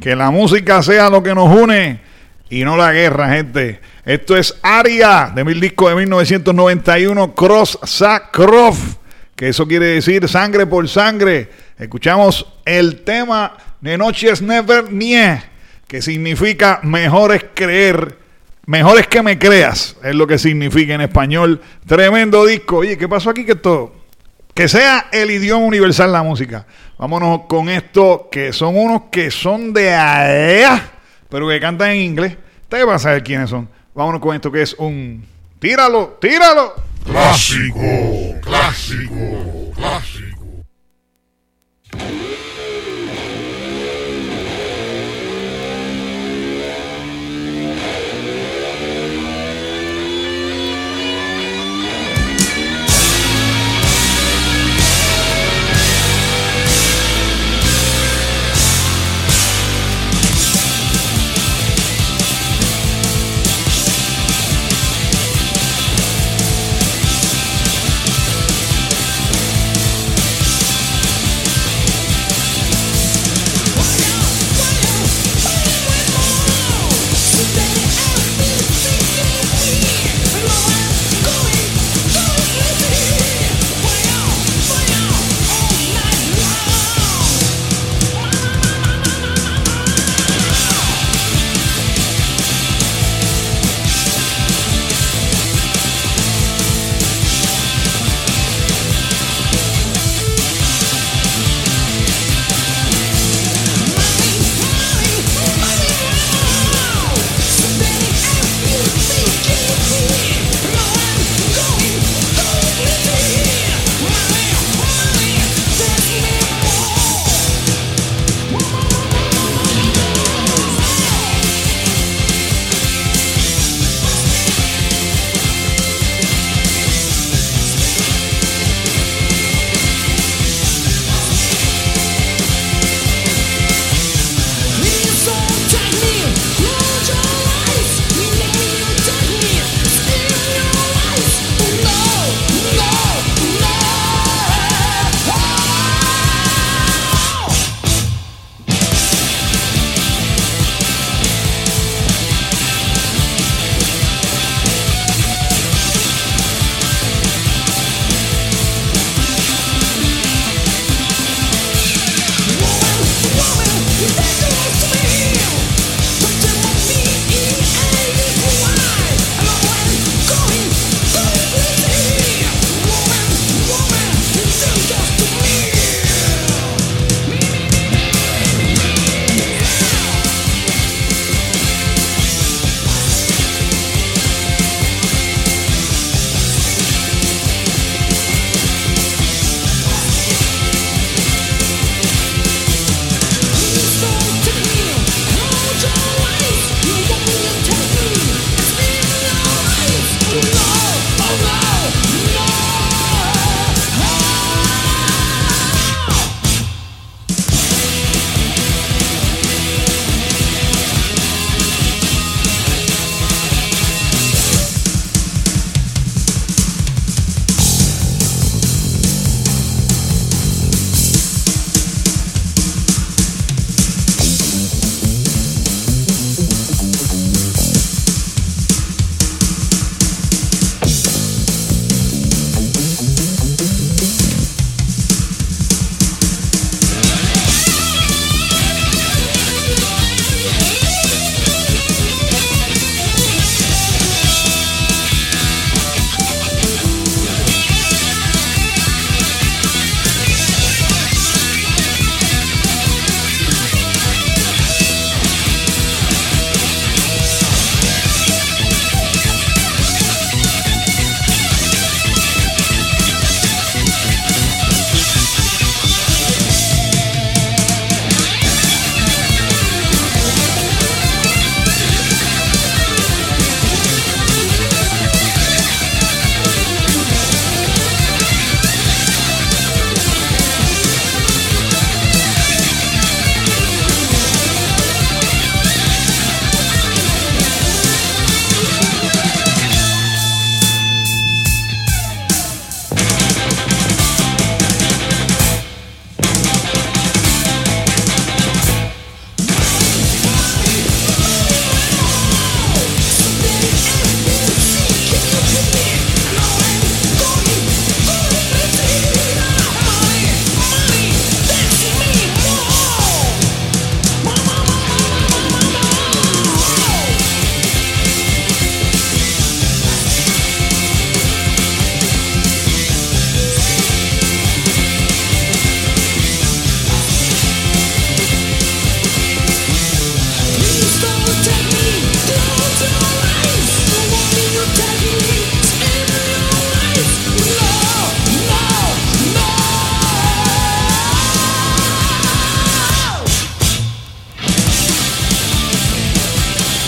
Que la música sea lo que nos une y no la guerra, gente. Esto es Aria, de mi disco de mil novecientos noventa y uno, Cross Sakrov, que eso quiere decir sangre por sangre. Escuchamos el tema de Noches Never Nie, que significa mejor es creer, mejor es que me creas, es lo que significa en español. Tremendo disco. Oye, ¿qué pasó aquí? Que esto, que sea el idioma universal la música. Vámonos con esto, que son unos que son de allá, pero que cantan en inglés. Ustedes van a saber quiénes son. Vámonos con esto que es un... ¡Tíralo! ¡Tíralo! Clásico, clásico, clásico.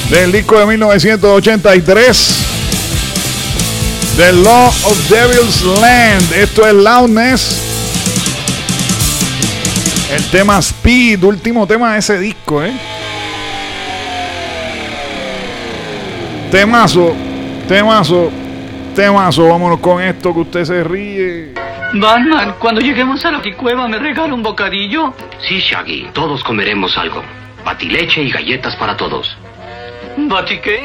del disco de mil novecientos ochenta y tres, The Law of Devil's Land. Esto es Loudness. El tema Speed, último tema de ese disco, ¿eh? Temazo, temazo, temazo. Vámonos con esto que usted se ríe. Batman, cuando lleguemos a la cueva, ¿me regala un bocadillo? Sí, Shaggy, todos comeremos algo. Batileche y galletas para todos. ¿Bati qué?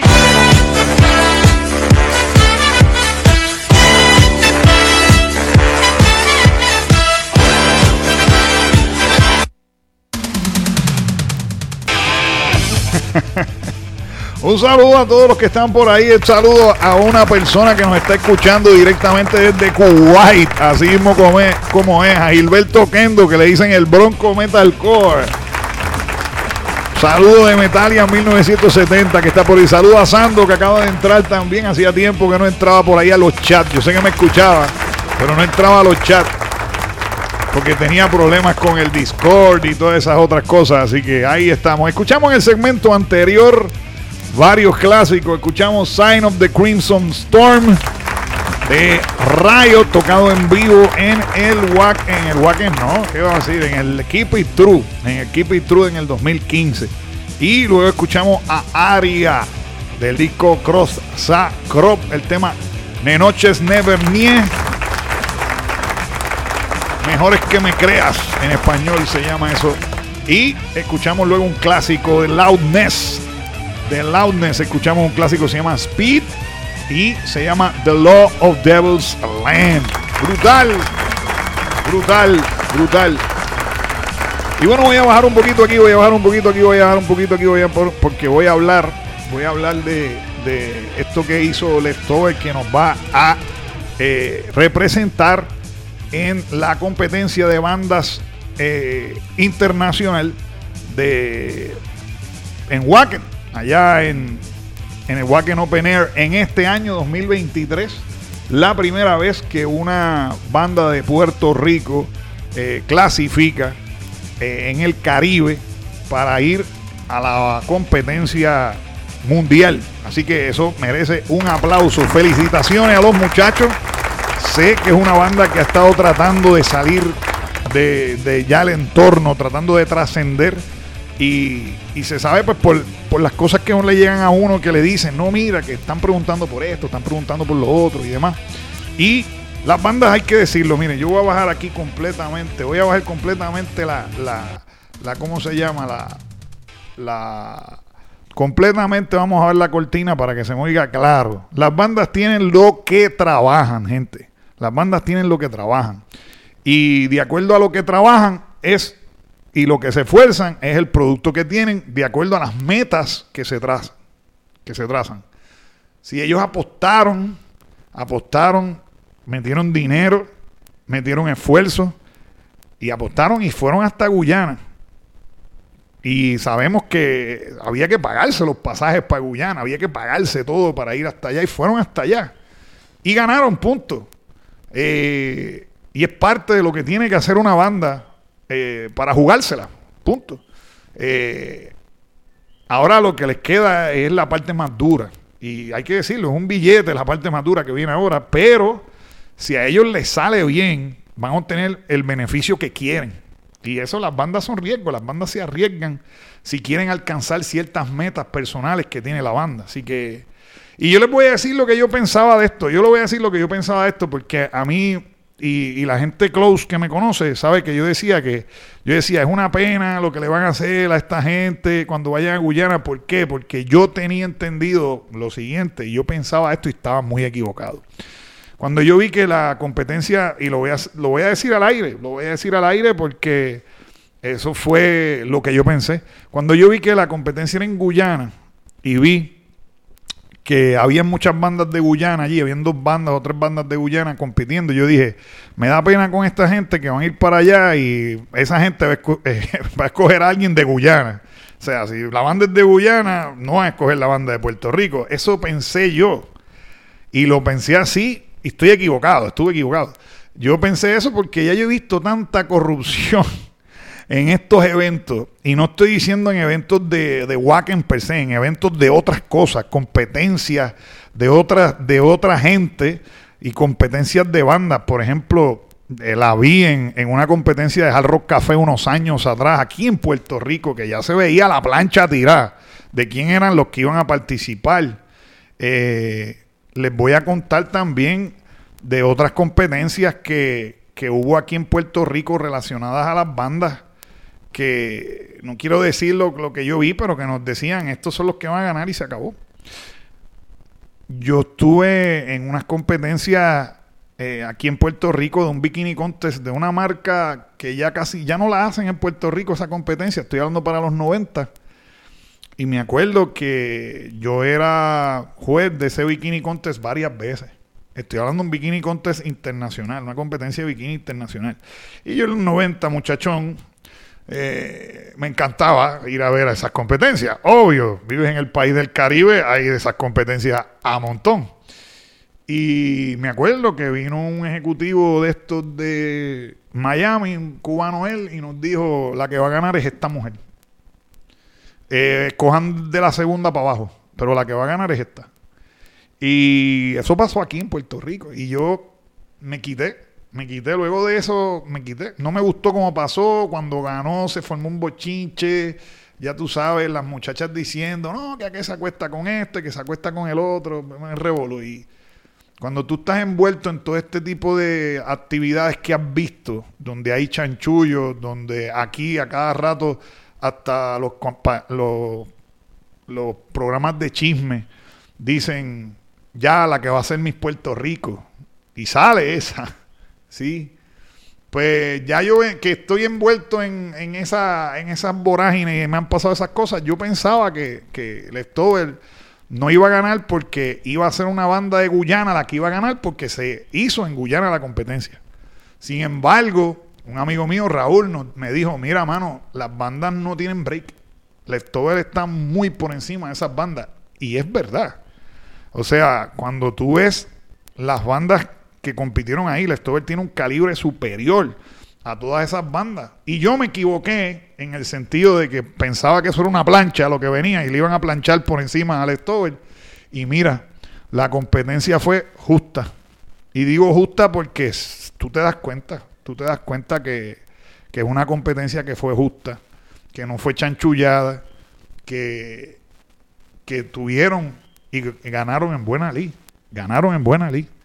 Un saludo a todos los que están por ahí. Un saludo a una persona que nos está escuchando directamente desde Kuwait. Así mismo como es, como es a Gilberto Kendo, que le dicen el Bronco Metalcore. Saludo de Metalia mil novecientos setenta, que está por ahí. Saludo a Sando, que acaba de entrar también. Hacía tiempo que no entraba por ahí a los chats. Yo sé que me escuchaba, pero no entraba a los chats porque tenía problemas con el Discord y todas esas otras cosas. Así que ahí estamos. Escuchamos en el segmento anterior varios clásicos. Escuchamos Sign of the Crimson Storm de Riot, tocado en vivo en el W A C, en el W A C no, ¿qué va a decir? En el Keep It True, en el Keep It True en el dos mil quince. Y luego escuchamos a Aria del disco Cross Sa Crop, el tema Ne Noches Never Nie. Mejores que me creas, en español se llama eso. Y escuchamos luego un clásico de Loudness. De Loudness escuchamos un clásico que se llama Speed y se llama The Law of Devil's Land. Brutal, brutal, brutal. Y bueno, voy a bajar un poquito aquí, voy a bajar un poquito aquí, voy a bajar un poquito aquí, voy a por, porque voy a hablar, voy a hablar de, de esto que hizo Leftover, que nos va a eh, representar en la competencia de bandas eh, internacional de en Wacken, allá en, en el Wacken Open Air en este año dos mil veintitrés. La primera vez que una banda de Puerto Rico eh, clasifica eh, en el Caribe para ir a la competencia mundial. Así que eso merece un aplauso. Felicitaciones a los muchachos. Sé que es una banda que ha estado tratando de salir de, de ya el entorno, tratando de trascender. Y, y se sabe pues por, por las cosas que no le llegan a uno, que le dicen, no, mira, que están preguntando por esto, están preguntando por lo otro y demás. Y las bandas, hay que decirlo, miren, yo voy a bajar aquí completamente, voy a bajar completamente la, la, la ¿cómo se llama? La, la, completamente vamos a ver la cortina para que se me oiga claro. Las bandas tienen lo que trabajan, gente. Las bandas tienen lo que trabajan. Y de acuerdo a lo que trabajan es... y lo que se esfuerzan es el producto que tienen de acuerdo a las metas que se trazan, que se trazan. Si ellos apostaron, apostaron, metieron dinero, metieron esfuerzo y apostaron y fueron hasta Guyana. Y sabemos que había que pagarse los pasajes para Guyana, había que pagarse todo para ir hasta allá y fueron hasta allá. Y ganaron, punto. Eh, y es parte de lo que tiene que hacer una banda Eh, para jugársela, punto. Eh, ahora lo que les queda es la parte más dura, y hay que decirlo, es un billete la parte más dura que viene ahora, pero si a ellos les sale bien, van a obtener el beneficio que quieren. Y eso, las bandas son riesgos, las bandas se arriesgan si quieren alcanzar ciertas metas personales que tiene la banda. Así que, y yo les voy a decir lo que yo pensaba de esto, yo le voy a decir lo que yo pensaba de esto, porque a mí... Y, y la gente close que me conoce sabe que yo decía que yo decía es una pena lo que le van a hacer a esta gente cuando vayan a Guyana. ¿Por qué? Porque yo tenía entendido lo siguiente, y yo pensaba esto y estaba muy equivocado. Cuando yo vi que la competencia, y lo voy a, lo voy a decir al aire, lo voy a decir al aire porque eso fue lo que yo pensé. Cuando yo vi que la competencia era en Guyana y vi que había muchas bandas de Guyana allí, habían dos bandas o tres bandas de Guyana compitiendo, yo dije, me da pena con esta gente que van a ir para allá y esa gente va a, esco- eh, va a escoger a alguien de Guyana. O sea, si la banda es de Guyana, no van a escoger la banda de Puerto Rico. Eso pensé yo. Y lo pensé así y estoy equivocado, estuve equivocado. Yo pensé eso porque ya yo he visto tanta corrupción en estos eventos, y no estoy diciendo en eventos de, de Wacken per se, en eventos de otras cosas, competencias de otras, de otra gente y competencias de bandas. Por ejemplo, eh, la vi en, en una competencia de Hard Rock Café unos años atrás, aquí en Puerto Rico, que ya se veía la plancha tirada de quién eran los que iban a participar. Eh, les voy a contar también de otras competencias que, que hubo aquí en Puerto Rico relacionadas a las bandas, que no quiero decir lo, lo que yo vi, pero que nos decían, estos son los que van a ganar y se acabó. Yo estuve en unas competencias eh, aquí en Puerto Rico de un bikini contest de una marca que ya casi, ya no la hacen en Puerto Rico esa competencia, estoy hablando para los noventa, y me acuerdo que yo era juez de ese bikini contest varias veces. Estoy hablando de un bikini contest internacional, una competencia de bikini internacional. Y yo en los noventa, muchachón, eh, me encantaba ir a ver a esas competencias. Obvio, vives en el país del Caribe, hay de esas competencias a montón. Y me acuerdo que vino un ejecutivo de estos de Miami, un cubano él, y nos dijo, la que va a ganar es esta mujer. Eh, cojan de la segunda para abajo, pero la que va a ganar es esta. Y eso pasó aquí en Puerto Rico. Y yo me quité, me quité. Luego de eso, me quité. No me gustó cómo pasó. Cuando ganó, se formó un bochinche. Ya tú sabes, las muchachas diciendo, no, que aquí se acuesta con este, que se acuesta con el otro. Me revoló. Y cuando tú estás envuelto en todo este tipo de actividades que has visto, donde hay chanchullos, donde aquí a cada rato hasta los, los, los programas de chisme dicen, ya la que va a ser Miss Puerto Rico, y sale esa, ¿sí? Pues ya yo que estoy envuelto en, en, esa, en esas vorágines y me han pasado esas cosas, yo pensaba que, que Leftover no iba a ganar porque iba a ser una banda de Guyana la que iba a ganar, porque se hizo en Guyana la competencia. Sin embargo, un amigo mío, Raúl, nos, me dijo, mira, mano, las bandas no tienen break. Leftover está muy por encima de esas bandas. Y es verdad. O sea, cuando tú ves las bandas que compitieron ahí, Leftover tiene un calibre superior a todas esas bandas. Y yo me equivoqué en el sentido de que pensaba que eso era una plancha lo que venía y le iban a planchar por encima a Leftover. Y mira, la competencia fue justa. Y digo justa porque tú te das cuenta, tú te das cuenta que, que es una competencia que fue justa, que no fue chanchullada, que, que tuvieron y ganaron en buena ley. Ganaron en buena ley.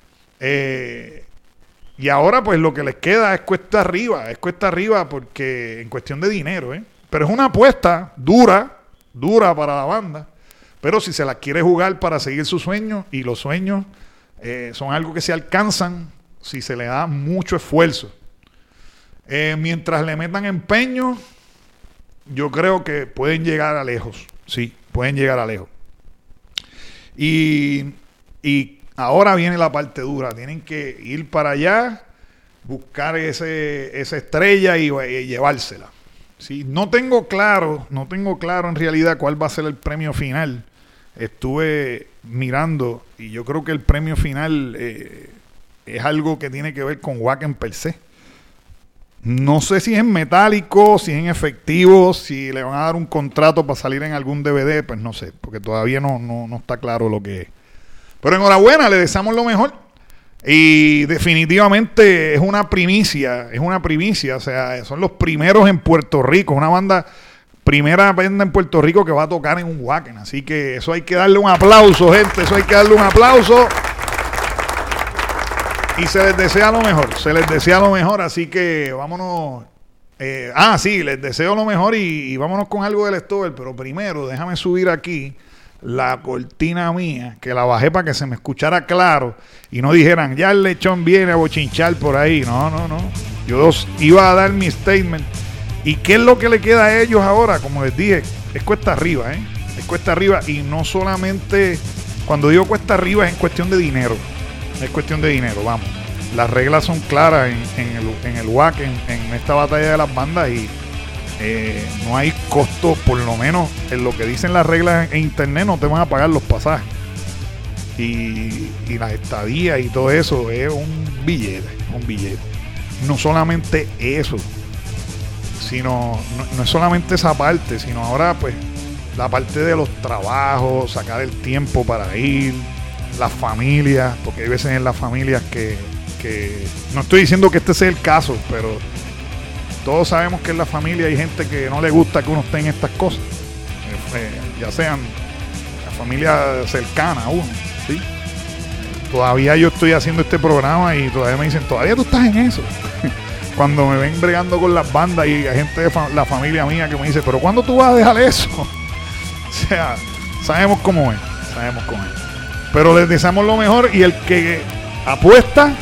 Eh, y ahora pues lo que les queda es cuesta arriba. Es cuesta arriba porque en cuestión de dinero, ¿eh? Pero es una apuesta dura, dura para la banda. Pero si se la quiere jugar para seguir sus sueños, y los sueños eh, son algo que se alcanzan si se le da mucho esfuerzo. Eh, mientras le metan empeño, yo creo que pueden llegar a lejos. Sí, pueden llegar a lejos. Y, y ahora viene la parte dura. Tienen que ir para allá, buscar ese, esa estrella y, y llevársela. ¿Sí? No tengo claro, no tengo claro en realidad cuál va a ser el premio final. Estuve mirando y yo creo que el premio final eh, es algo que tiene que ver con Wacken per se. No sé si es en metálico, si es en efectivo, si le van a dar un contrato para salir en algún D V D, pues no sé, porque todavía no, no, no está claro lo que es. Pero enhorabuena, le deseamos lo mejor. Y definitivamente es una primicia, es una primicia, o sea, son los primeros en Puerto Rico, una banda, primera banda en Puerto Rico que va a tocar en un Wacken. Así que eso hay que darle un aplauso, gente, eso hay que darle un aplauso. Y se les desea lo mejor, se les desea lo mejor, así que vámonos. Eh, ah, sí, les deseo lo mejor y, y vámonos con algo del Leftover, pero primero déjame subir aquí la cortina mía, que la bajé para que se me escuchara claro y no dijeran, ya el lechón viene a bochinchar por ahí. No, no, no. Yo iba a dar mi statement. ¿Y qué es lo que le queda a ellos ahora? Como les dije, es cuesta arriba, ¿eh? Es cuesta arriba y no solamente, cuando digo cuesta arriba es en cuestión de dinero. Es cuestión de dinero, vamos. Las reglas son claras en, en el, en el Wacken, en, en esta batalla de las bandas y eh, no hay costo, por lo menos en lo que dicen las reglas en internet, no te van a pagar los pasajes. Y, y las estadías y todo eso es un billete, un billete. No solamente eso, sino no, no es solamente esa parte, sino ahora pues la parte de los trabajos, sacar el tiempo para ir, las familias, porque hay veces en las familias que, que no estoy diciendo que este sea el caso, pero todos sabemos que en la familia hay gente que no le gusta que uno esté en estas cosas, eh, eh, ya sean la familia cercana a uno, ¿sí? Todavía yo estoy haciendo este programa y todavía me dicen, todavía tú estás en eso. Cuando me ven bregando con las bandas y hay gente de fa- la familia mía que me dice, pero ¿cuándo tú vas a dejar eso? O sea, sabemos cómo es, sabemos cómo es. Pero les deseamos lo mejor, y el que apuesta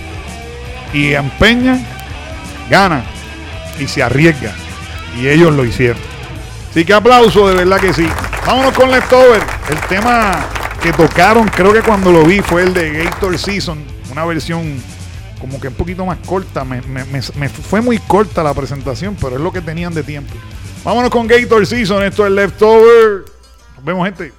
y empeña, gana y se arriesga. Y ellos lo hicieron. Así que aplauso, de verdad que sí. Vámonos con Leftover. El tema que tocaron, creo que cuando lo vi, fue el de Gator Season. Una versión como que un poquito más corta. Me, me, me, me fue muy corta la presentación, pero es lo que tenían de tiempo. Vámonos con Gator Season. Esto es Leftover. Nos vemos, gente.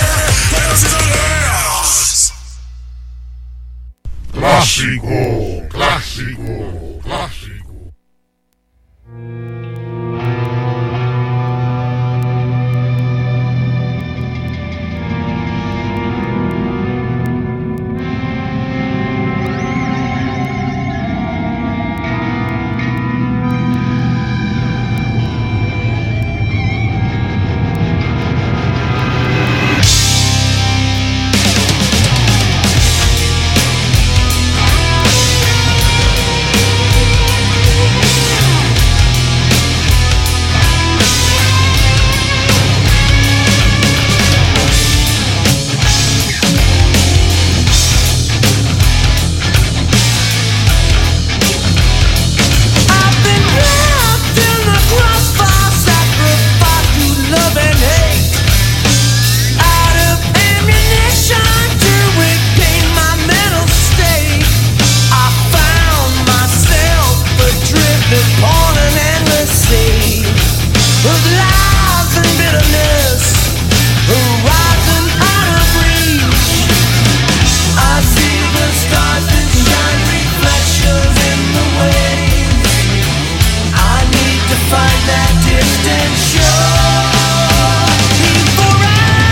Clásico. that distant shore. Before I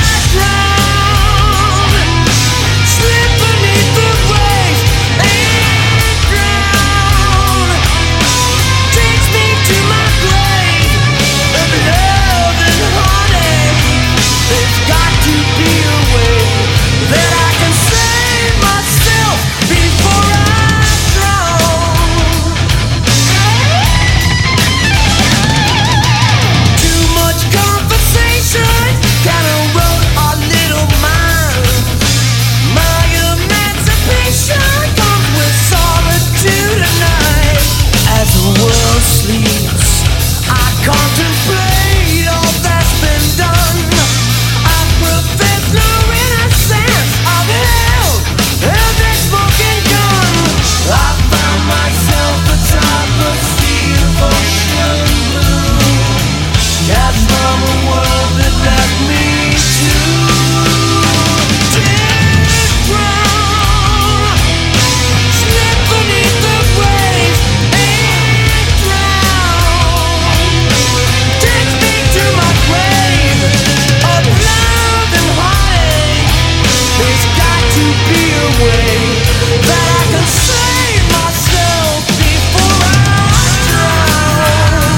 drown, slip beneath the waves and drown. Takes me to my grave of love and heartache. There's got to be a way that I can save myself before I drown. Too much conversation kinda wrote our little minds. My emancipation comes with solitude at night. As the world sleeps, I contemplate all that's been done. I profess no innocence of hell and that smoking gun. I found myself atop the sea of ocean blue, cast from a world that left me to drown. Slip beneath the waves and drown. Takes me to my grave of love and heartache. There's got to be a way that I can save myself before I drown.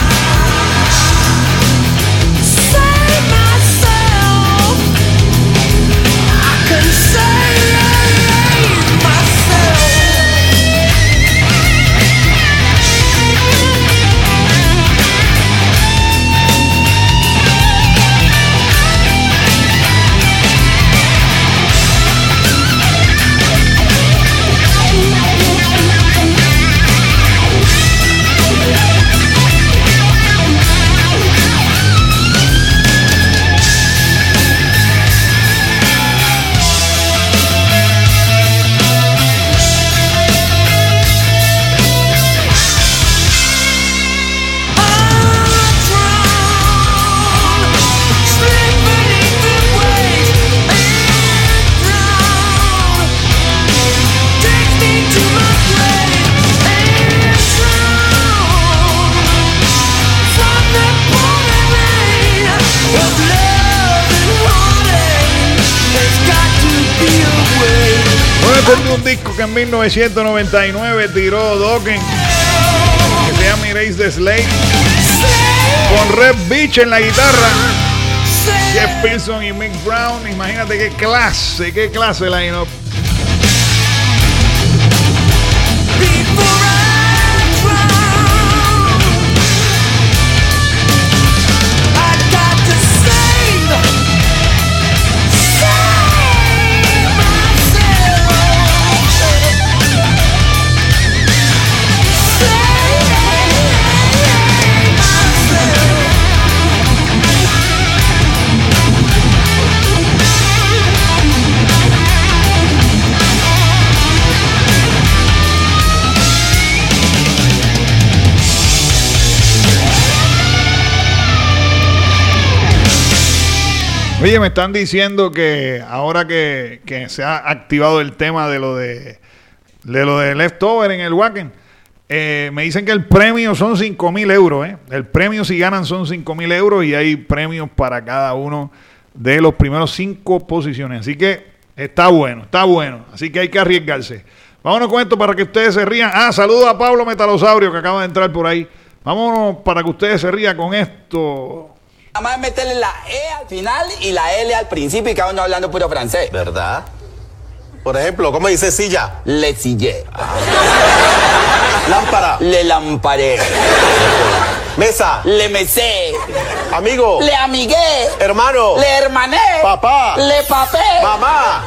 Save myself. I can save myself. Bueno, este es un disco que en mil novecientos noventa y nueve tiró Dokken, que se llama Erase the Slate, con Red Beach en la guitarra, Jeff Pilson y Mick Brown. Imagínate qué clase, qué clase line-up. Oye, me están diciendo que ahora que, que se ha activado el tema de lo de, de lo de Leftover en el Wacken, eh, me dicen que el premio son cinco mil euros. Eh. El premio, si ganan, son cinco mil euros y hay premios para cada uno de los primeros cinco posiciones. Así que está bueno, está bueno. Así que hay que arriesgarse. Vámonos con esto para que ustedes se rían. Ah, saludos a Pablo Metalosaurio que acaba de entrar por ahí. Vámonos para que ustedes se rían con esto. Nada más meterle la E al final y la L al principio y cada uno hablando puro francés. ¿Verdad? Por ejemplo, ¿cómo dice silla? Le sillé. Lámpara. Le lamparé. Mesa. Le mesé. Amigo. Le amigué. Hermano. Le hermané. Papá. Le papé. Mamá.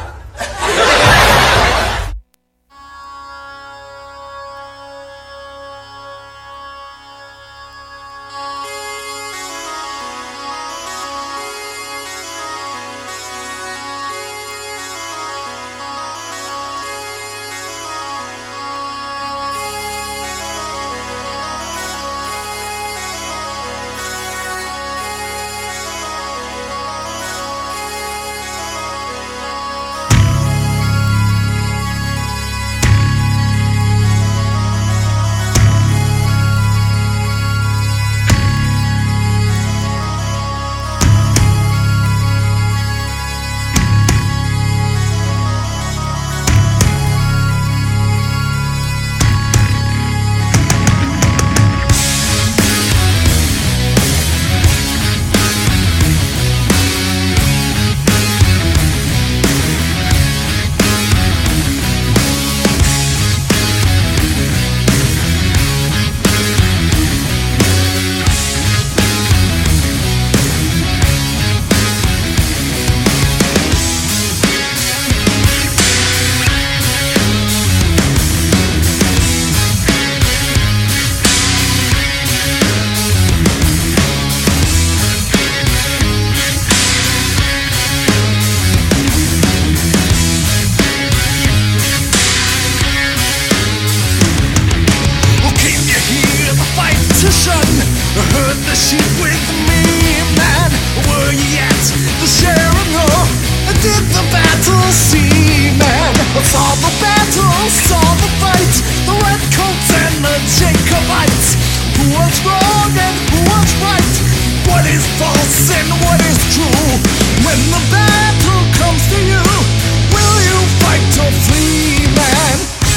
fighting with me, man? Were you at the Sheridan? Did the battle see, man? Saw the battle, saw the fight, the redcoats and the Jacobites. Who was wrong and who was right? What is false and what is true? When the battle comes to you, will you fight or flee, man?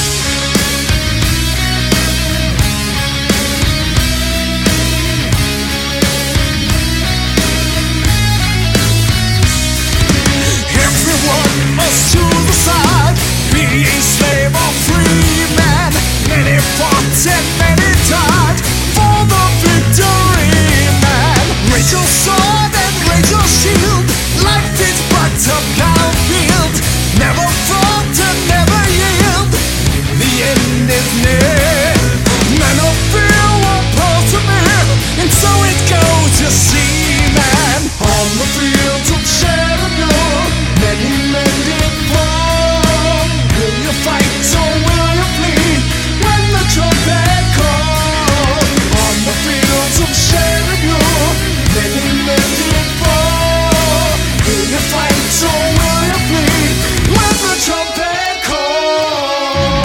Everyone must to the side, be a slave or free man. Many fought and many died for the victory, man. Raise your sword and raise your shield. Life is but a battlefield. Never fought and never yield. The end is near. Men of fear will persevere, and so it goes, you see, man. On the fields of Sheridan, many men did fall. Will you fight or will you flee when the trumpet calls? On the fields of Sheridan, many men did fall. Will you fight or will you flee when the trumpet calls?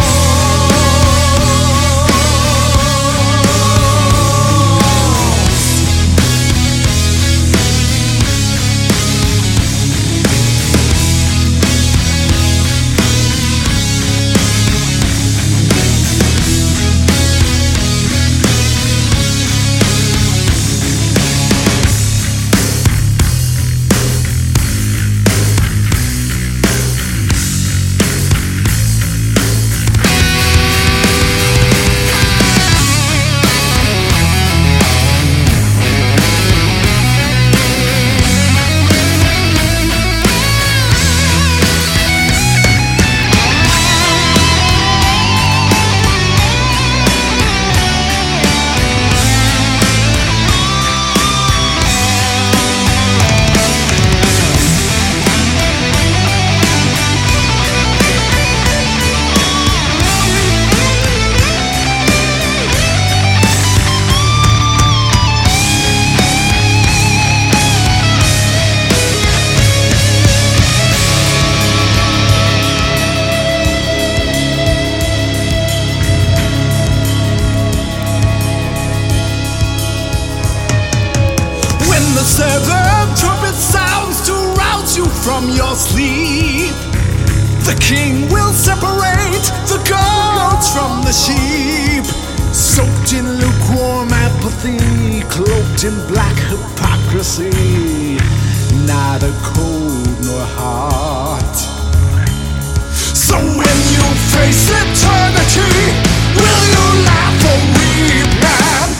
From your sleep, the king will separate the goats from the sheep. Soaked in lukewarm apathy, cloaked in black hypocrisy, neither cold nor hot. So when you face eternity, will you laugh or weep, man?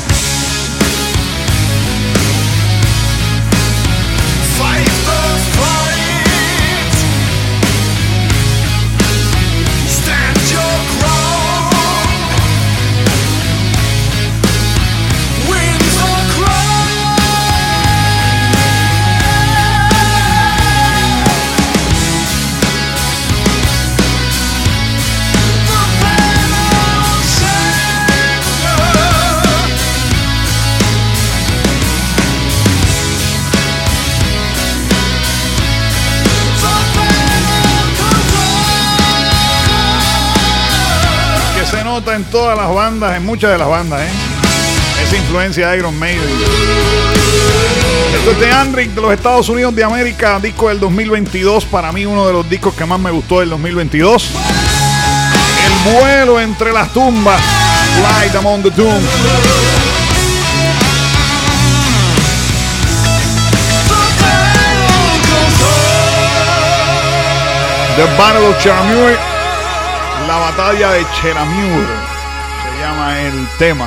Fight the fight. En todas las bandas, en muchas de las bandas, ¿eh? Esa influencia de Iron Maiden. Esto es de Andrick de los Estados Unidos de América, disco del dos mil veintidós. Para mí, uno de los discos que más me gustó del dos mil veintidós. El vuelo entre las tumbas. Flight Among the Tombs. The Battle of Cheramure. La batalla de Cheramure se llama el tema.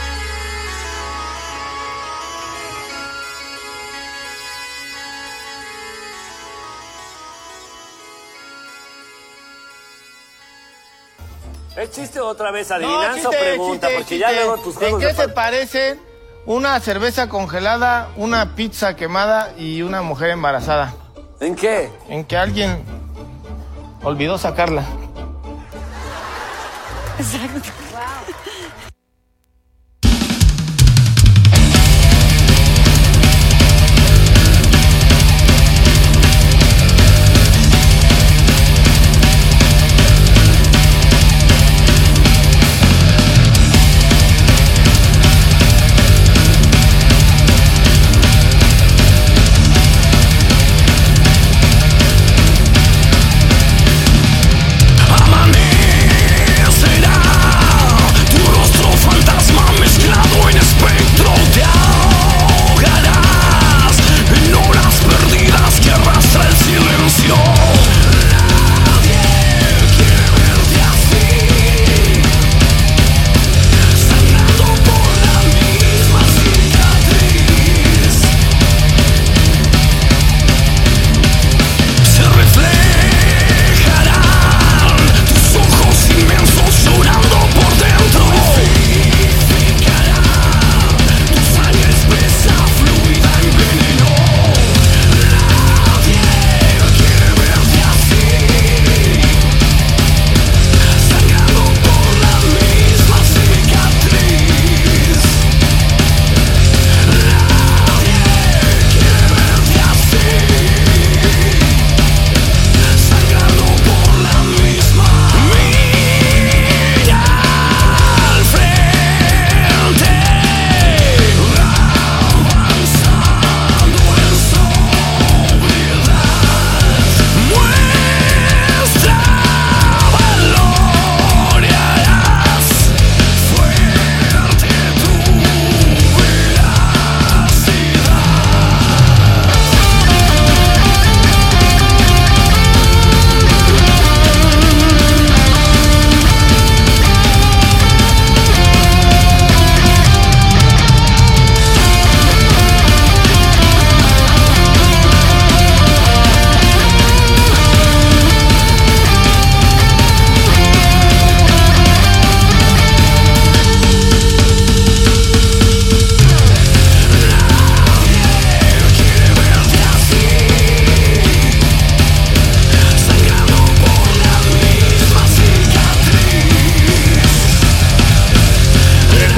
¿Es chiste otra vez? ¿Adivinanza no, chiste, o pregunta? Chiste, porque chiste. ya luego tus ¿En juegos qué de se pa- parecen una cerveza congelada, una pizza quemada y una mujer embarazada? ¿En qué? En que alguien olvidó sacarla. Exacto.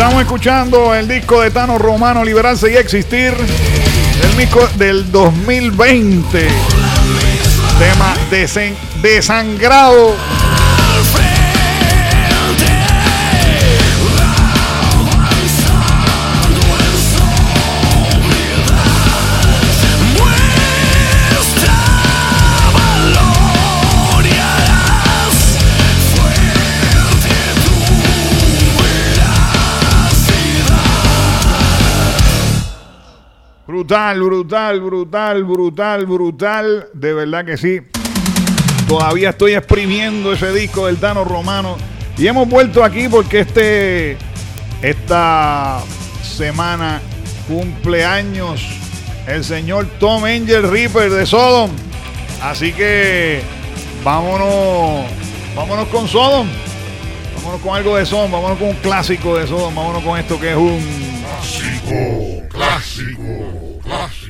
Estamos escuchando el disco de Tano Romano, Liberarse y Existir, el disco del dos mil veinte. Tema desen, desangrado. Brutal, brutal, brutal, brutal, brutal. De verdad que sí. Todavía estoy exprimiendo ese disco del Tano Romano. Y hemos vuelto aquí porque este esta semana cumpleaños el señor Tom Angel Reaper de Sodom. Así que vámonos, vámonos con Sodom. Vámonos con algo de Sodom. Vámonos con un clásico de Sodom. Vámonos con esto que es un clásico, clásico, clásico.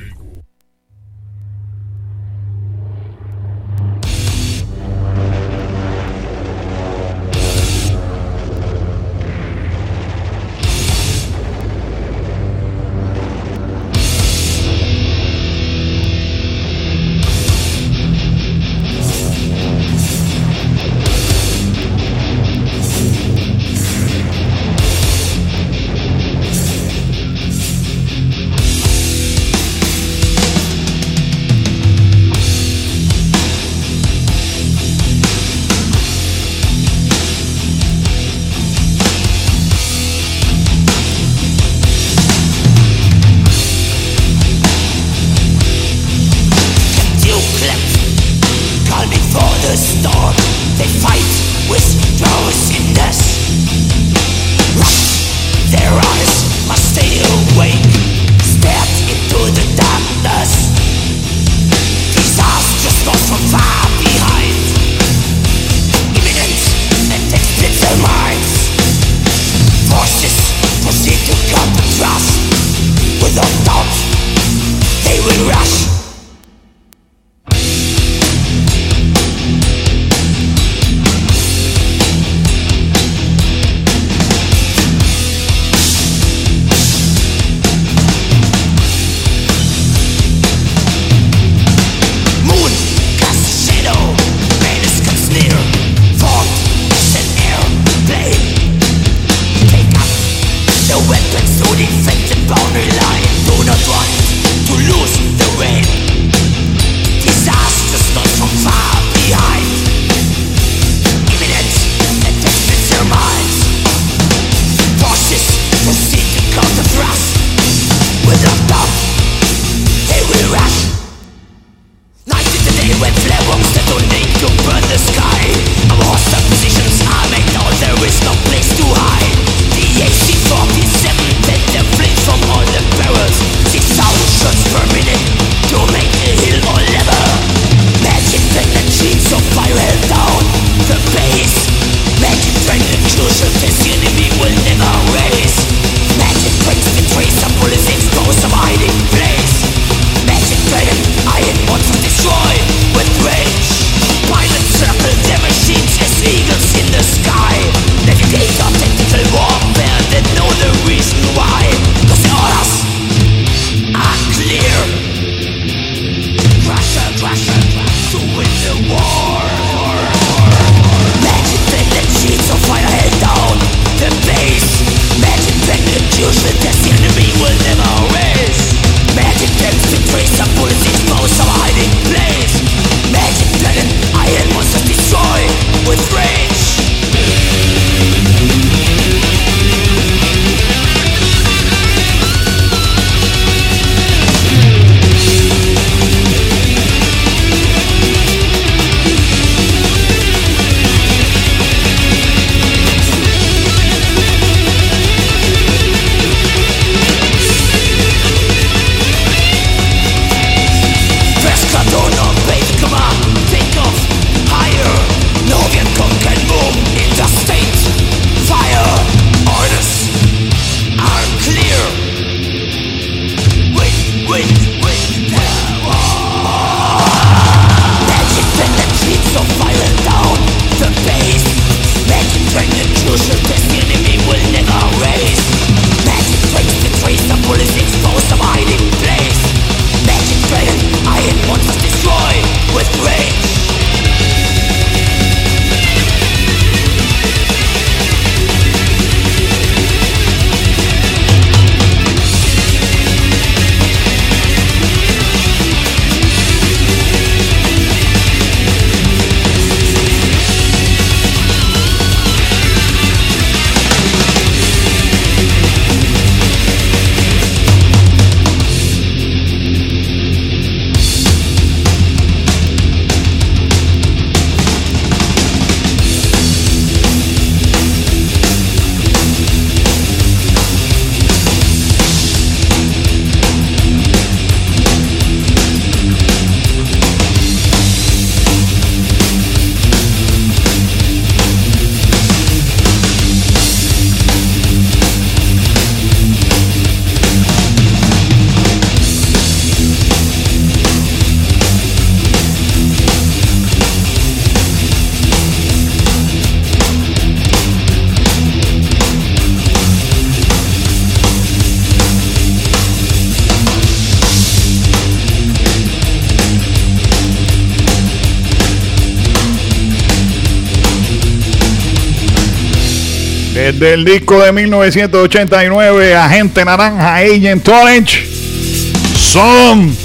Desde el disco de mil novecientos ochenta y nueve, Agente Naranja, Agent Orange, son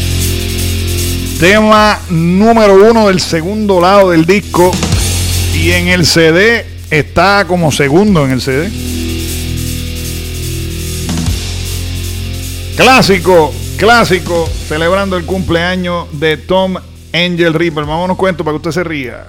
tema número uno del segundo lado del disco. Y en el C D está como segundo en el C D. Clásico, clásico, celebrando el cumpleaños de Tom Angel Reaper. Vámonos cuento para que usted se ría.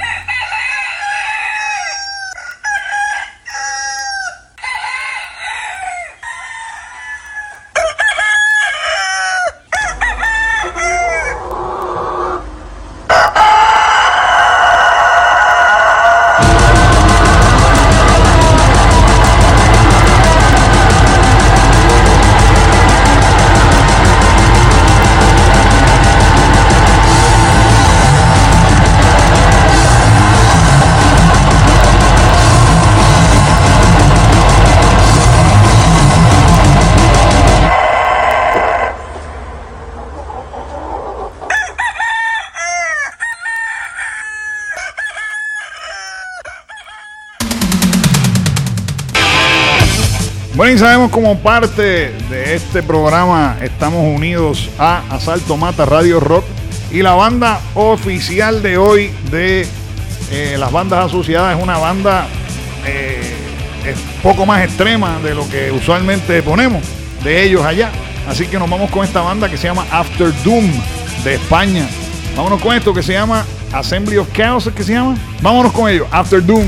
Bueno, y sabemos como parte de este programa estamos unidos a Asalto Mata Radio Rock y la banda oficial de hoy de eh, las bandas asociadas es una banda eh, es poco más extrema de lo que usualmente ponemos de ellos allá. Así que nos vamos con esta banda que se llama After Doom de España. Vámonos con esto que se llama Assembly of Chaos, ¿es que se llama? Vámonos con ellos, After Doom.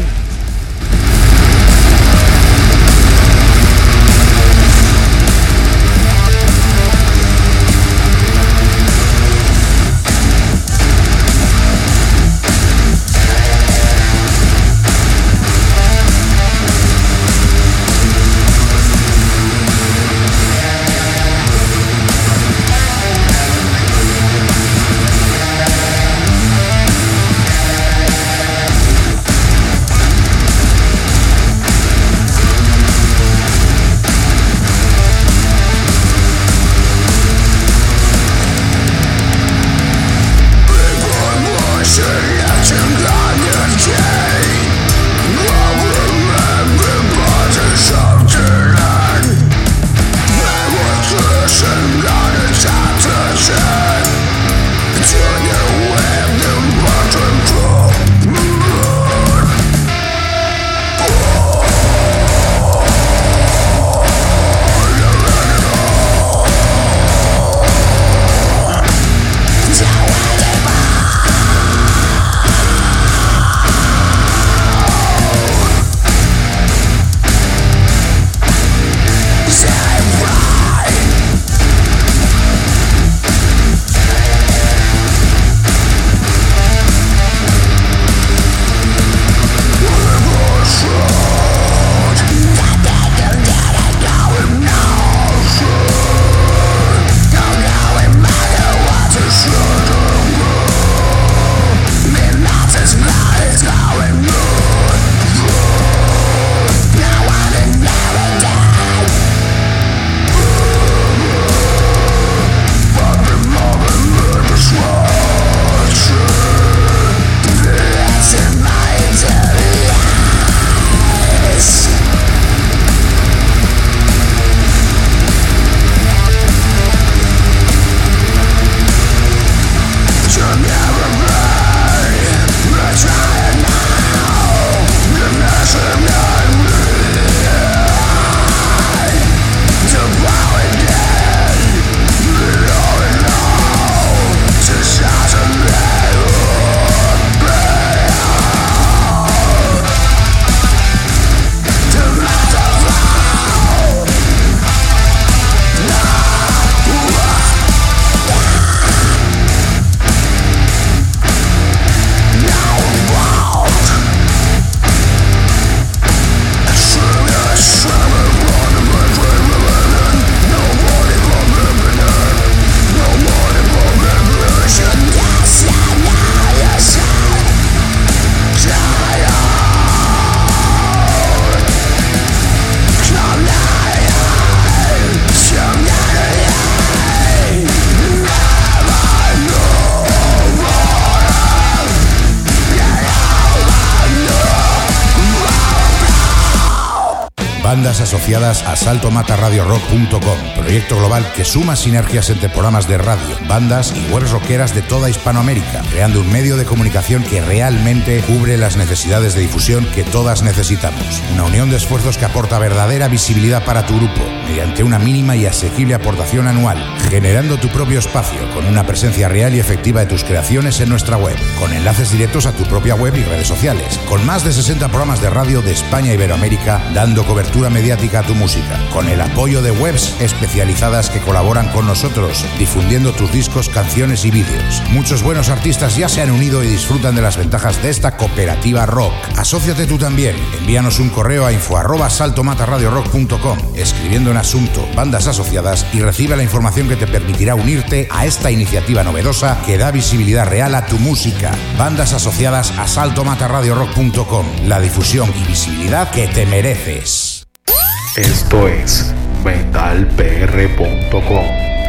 Bandas asociadas a salto mata radio rock punto com, proyecto global que suma sinergias entre programas de radio, bandas y webs rockeras de toda Hispanoamérica, creando un medio de comunicación que realmente cubre las necesidades de difusión que todas necesitamos. Una unión de esfuerzos que aporta verdadera visibilidad para tu grupo, mediante una mínima y asequible aportación anual, generando tu propio espacio con una presencia real y efectiva de tus creaciones en nuestra web, con enlaces directos a tu propia web y redes sociales, con más de sesenta programas de radio de España e Iberoamérica dando cobertura mediática a tu música, con el apoyo de webs especializadas que colaboran con nosotros, difundiendo tus discos, canciones y vídeos. Muchos buenos artistas ya se han unido y disfrutan de las ventajas de esta cooperativa rock. Asóciate tú también. Envíanos un correo a info arroba salto mata radio rock punto com, escribiendo en asunto bandas asociadas, y recibe la información que te permitirá unirte a esta iniciativa novedosa que da visibilidad real a tu música. Bandas asociadas a salto mata radio rock punto com, la difusión y visibilidad que te mereces. Esto es metal p r punto com,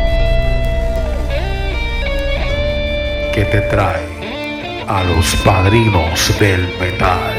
que te trae a los padrinos del metal.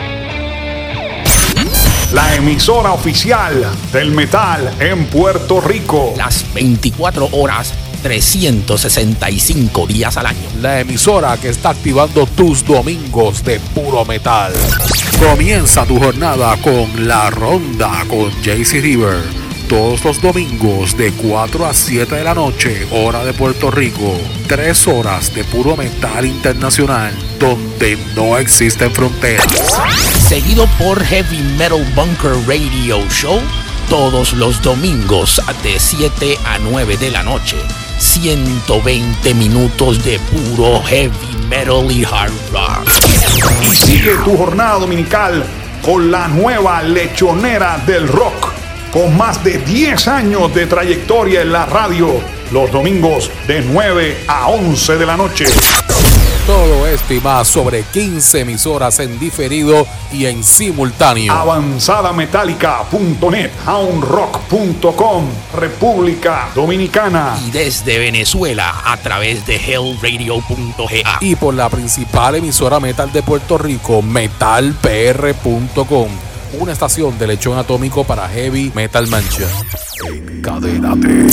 La emisora oficial del metal en Puerto Rico. Las veinticuatro horas, trescientos sesenta y cinco días al año. La emisora que está activando tus domingos de puro metal. Comienza tu jornada con La Ronda con J C River. Todos los domingos de cuatro a siete de la noche, hora de Puerto Rico. Tres horas de puro metal internacional, donde no existen fronteras. Seguido por Heavy Metal Bunker Radio Show, todos los domingos de siete a nueve de la noche. ciento veinte minutos de puro heavy metal y hard rock. Y sigue tu jornada dominical con la nueva lechonera del rock, con más de diez años de trayectoria en la radio, los domingos de nueve a once de la noche. Todo esto y más sobre quince emisoras en diferido y en simultáneo. avanzada metálica punto net, hound rock punto com, República Dominicana. Y desde Venezuela a través de hell radio punto g a. Y por la principal emisora metal de Puerto Rico, metal p r punto com. Una estación de lechón atómico para Heavy Metal Mancha. Encadénate.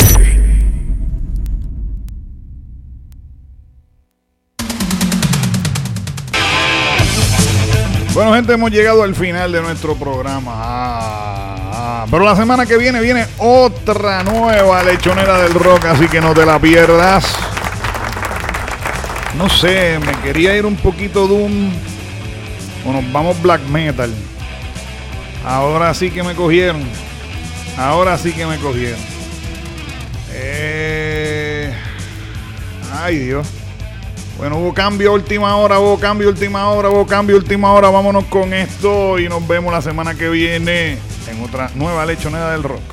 Bueno, gente, hemos llegado al final de nuestro programa. Ah, ah, pero la semana que viene viene otra nueva lechonera del rock, así que no te la pierdas. No sé, me quería ir un poquito doom o nos vamos black metal. Ahora sí que me cogieron. Ahora sí que me cogieron. Eh... Ay, Dios. Bueno, hubo cambio a última hora, hubo cambio a última hora, hubo cambio a última hora. Vámonos con esto y nos vemos la semana que viene en otra nueva lechonera del rock.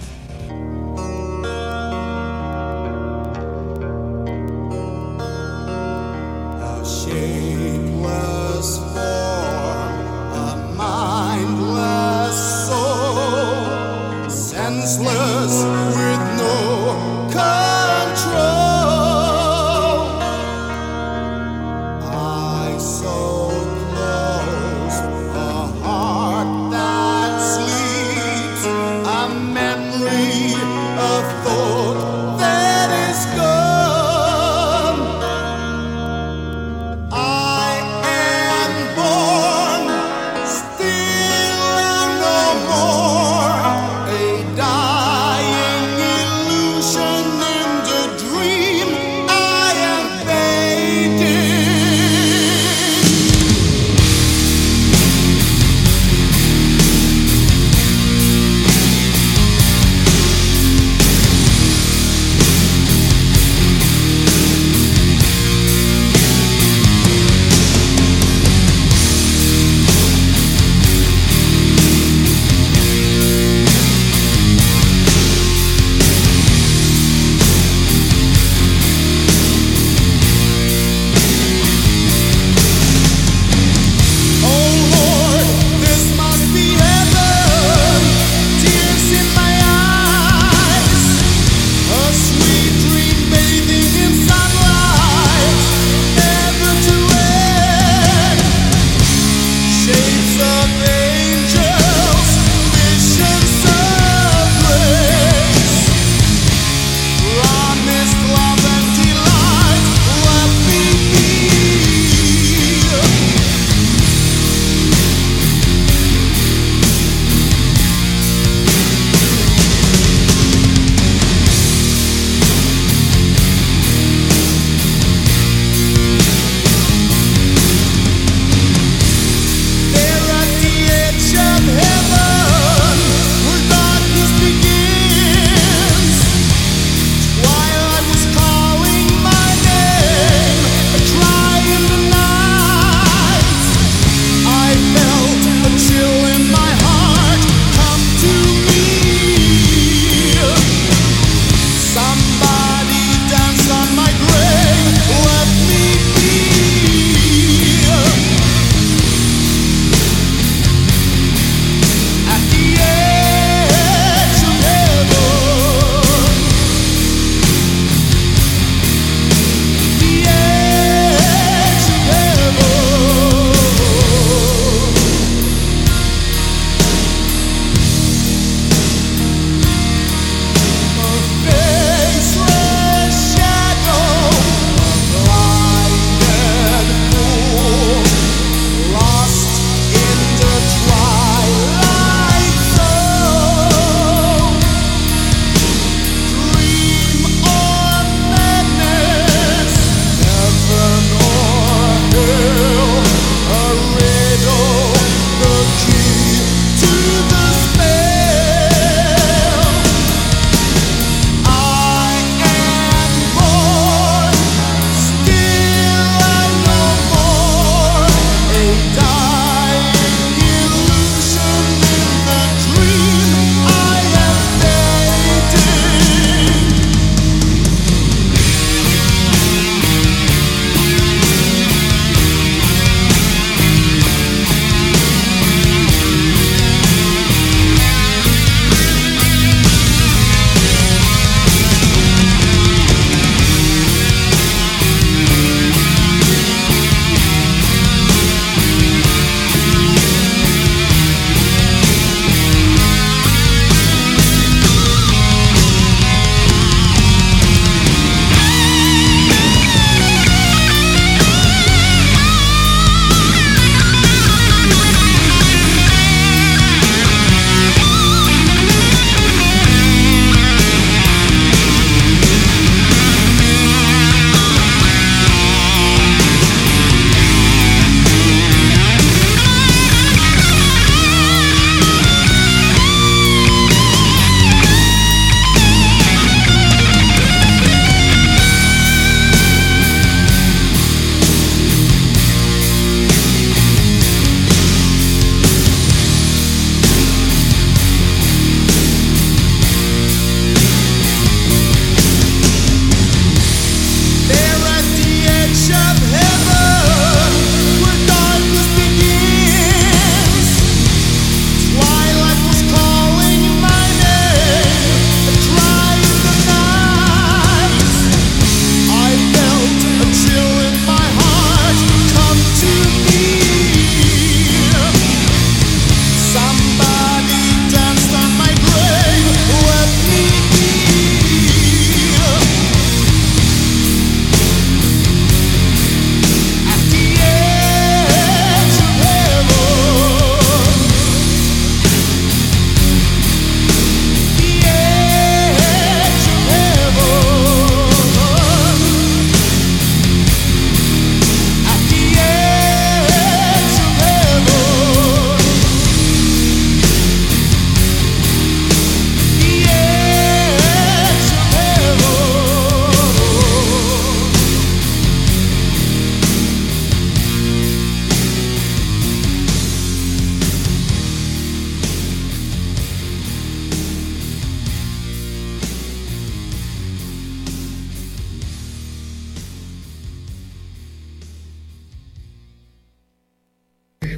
Born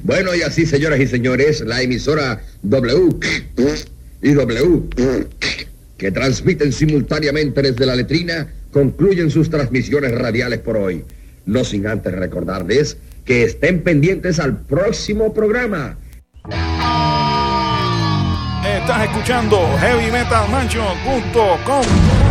Bueno, y así, señoras y señores, la emisora W y W, que transmiten simultáneamente desde la letrina, concluyen sus transmisiones radiales por hoy. No sin antes recordarles que estén pendientes al próximo programa. Estás escuchando heavy metal mansion punto com.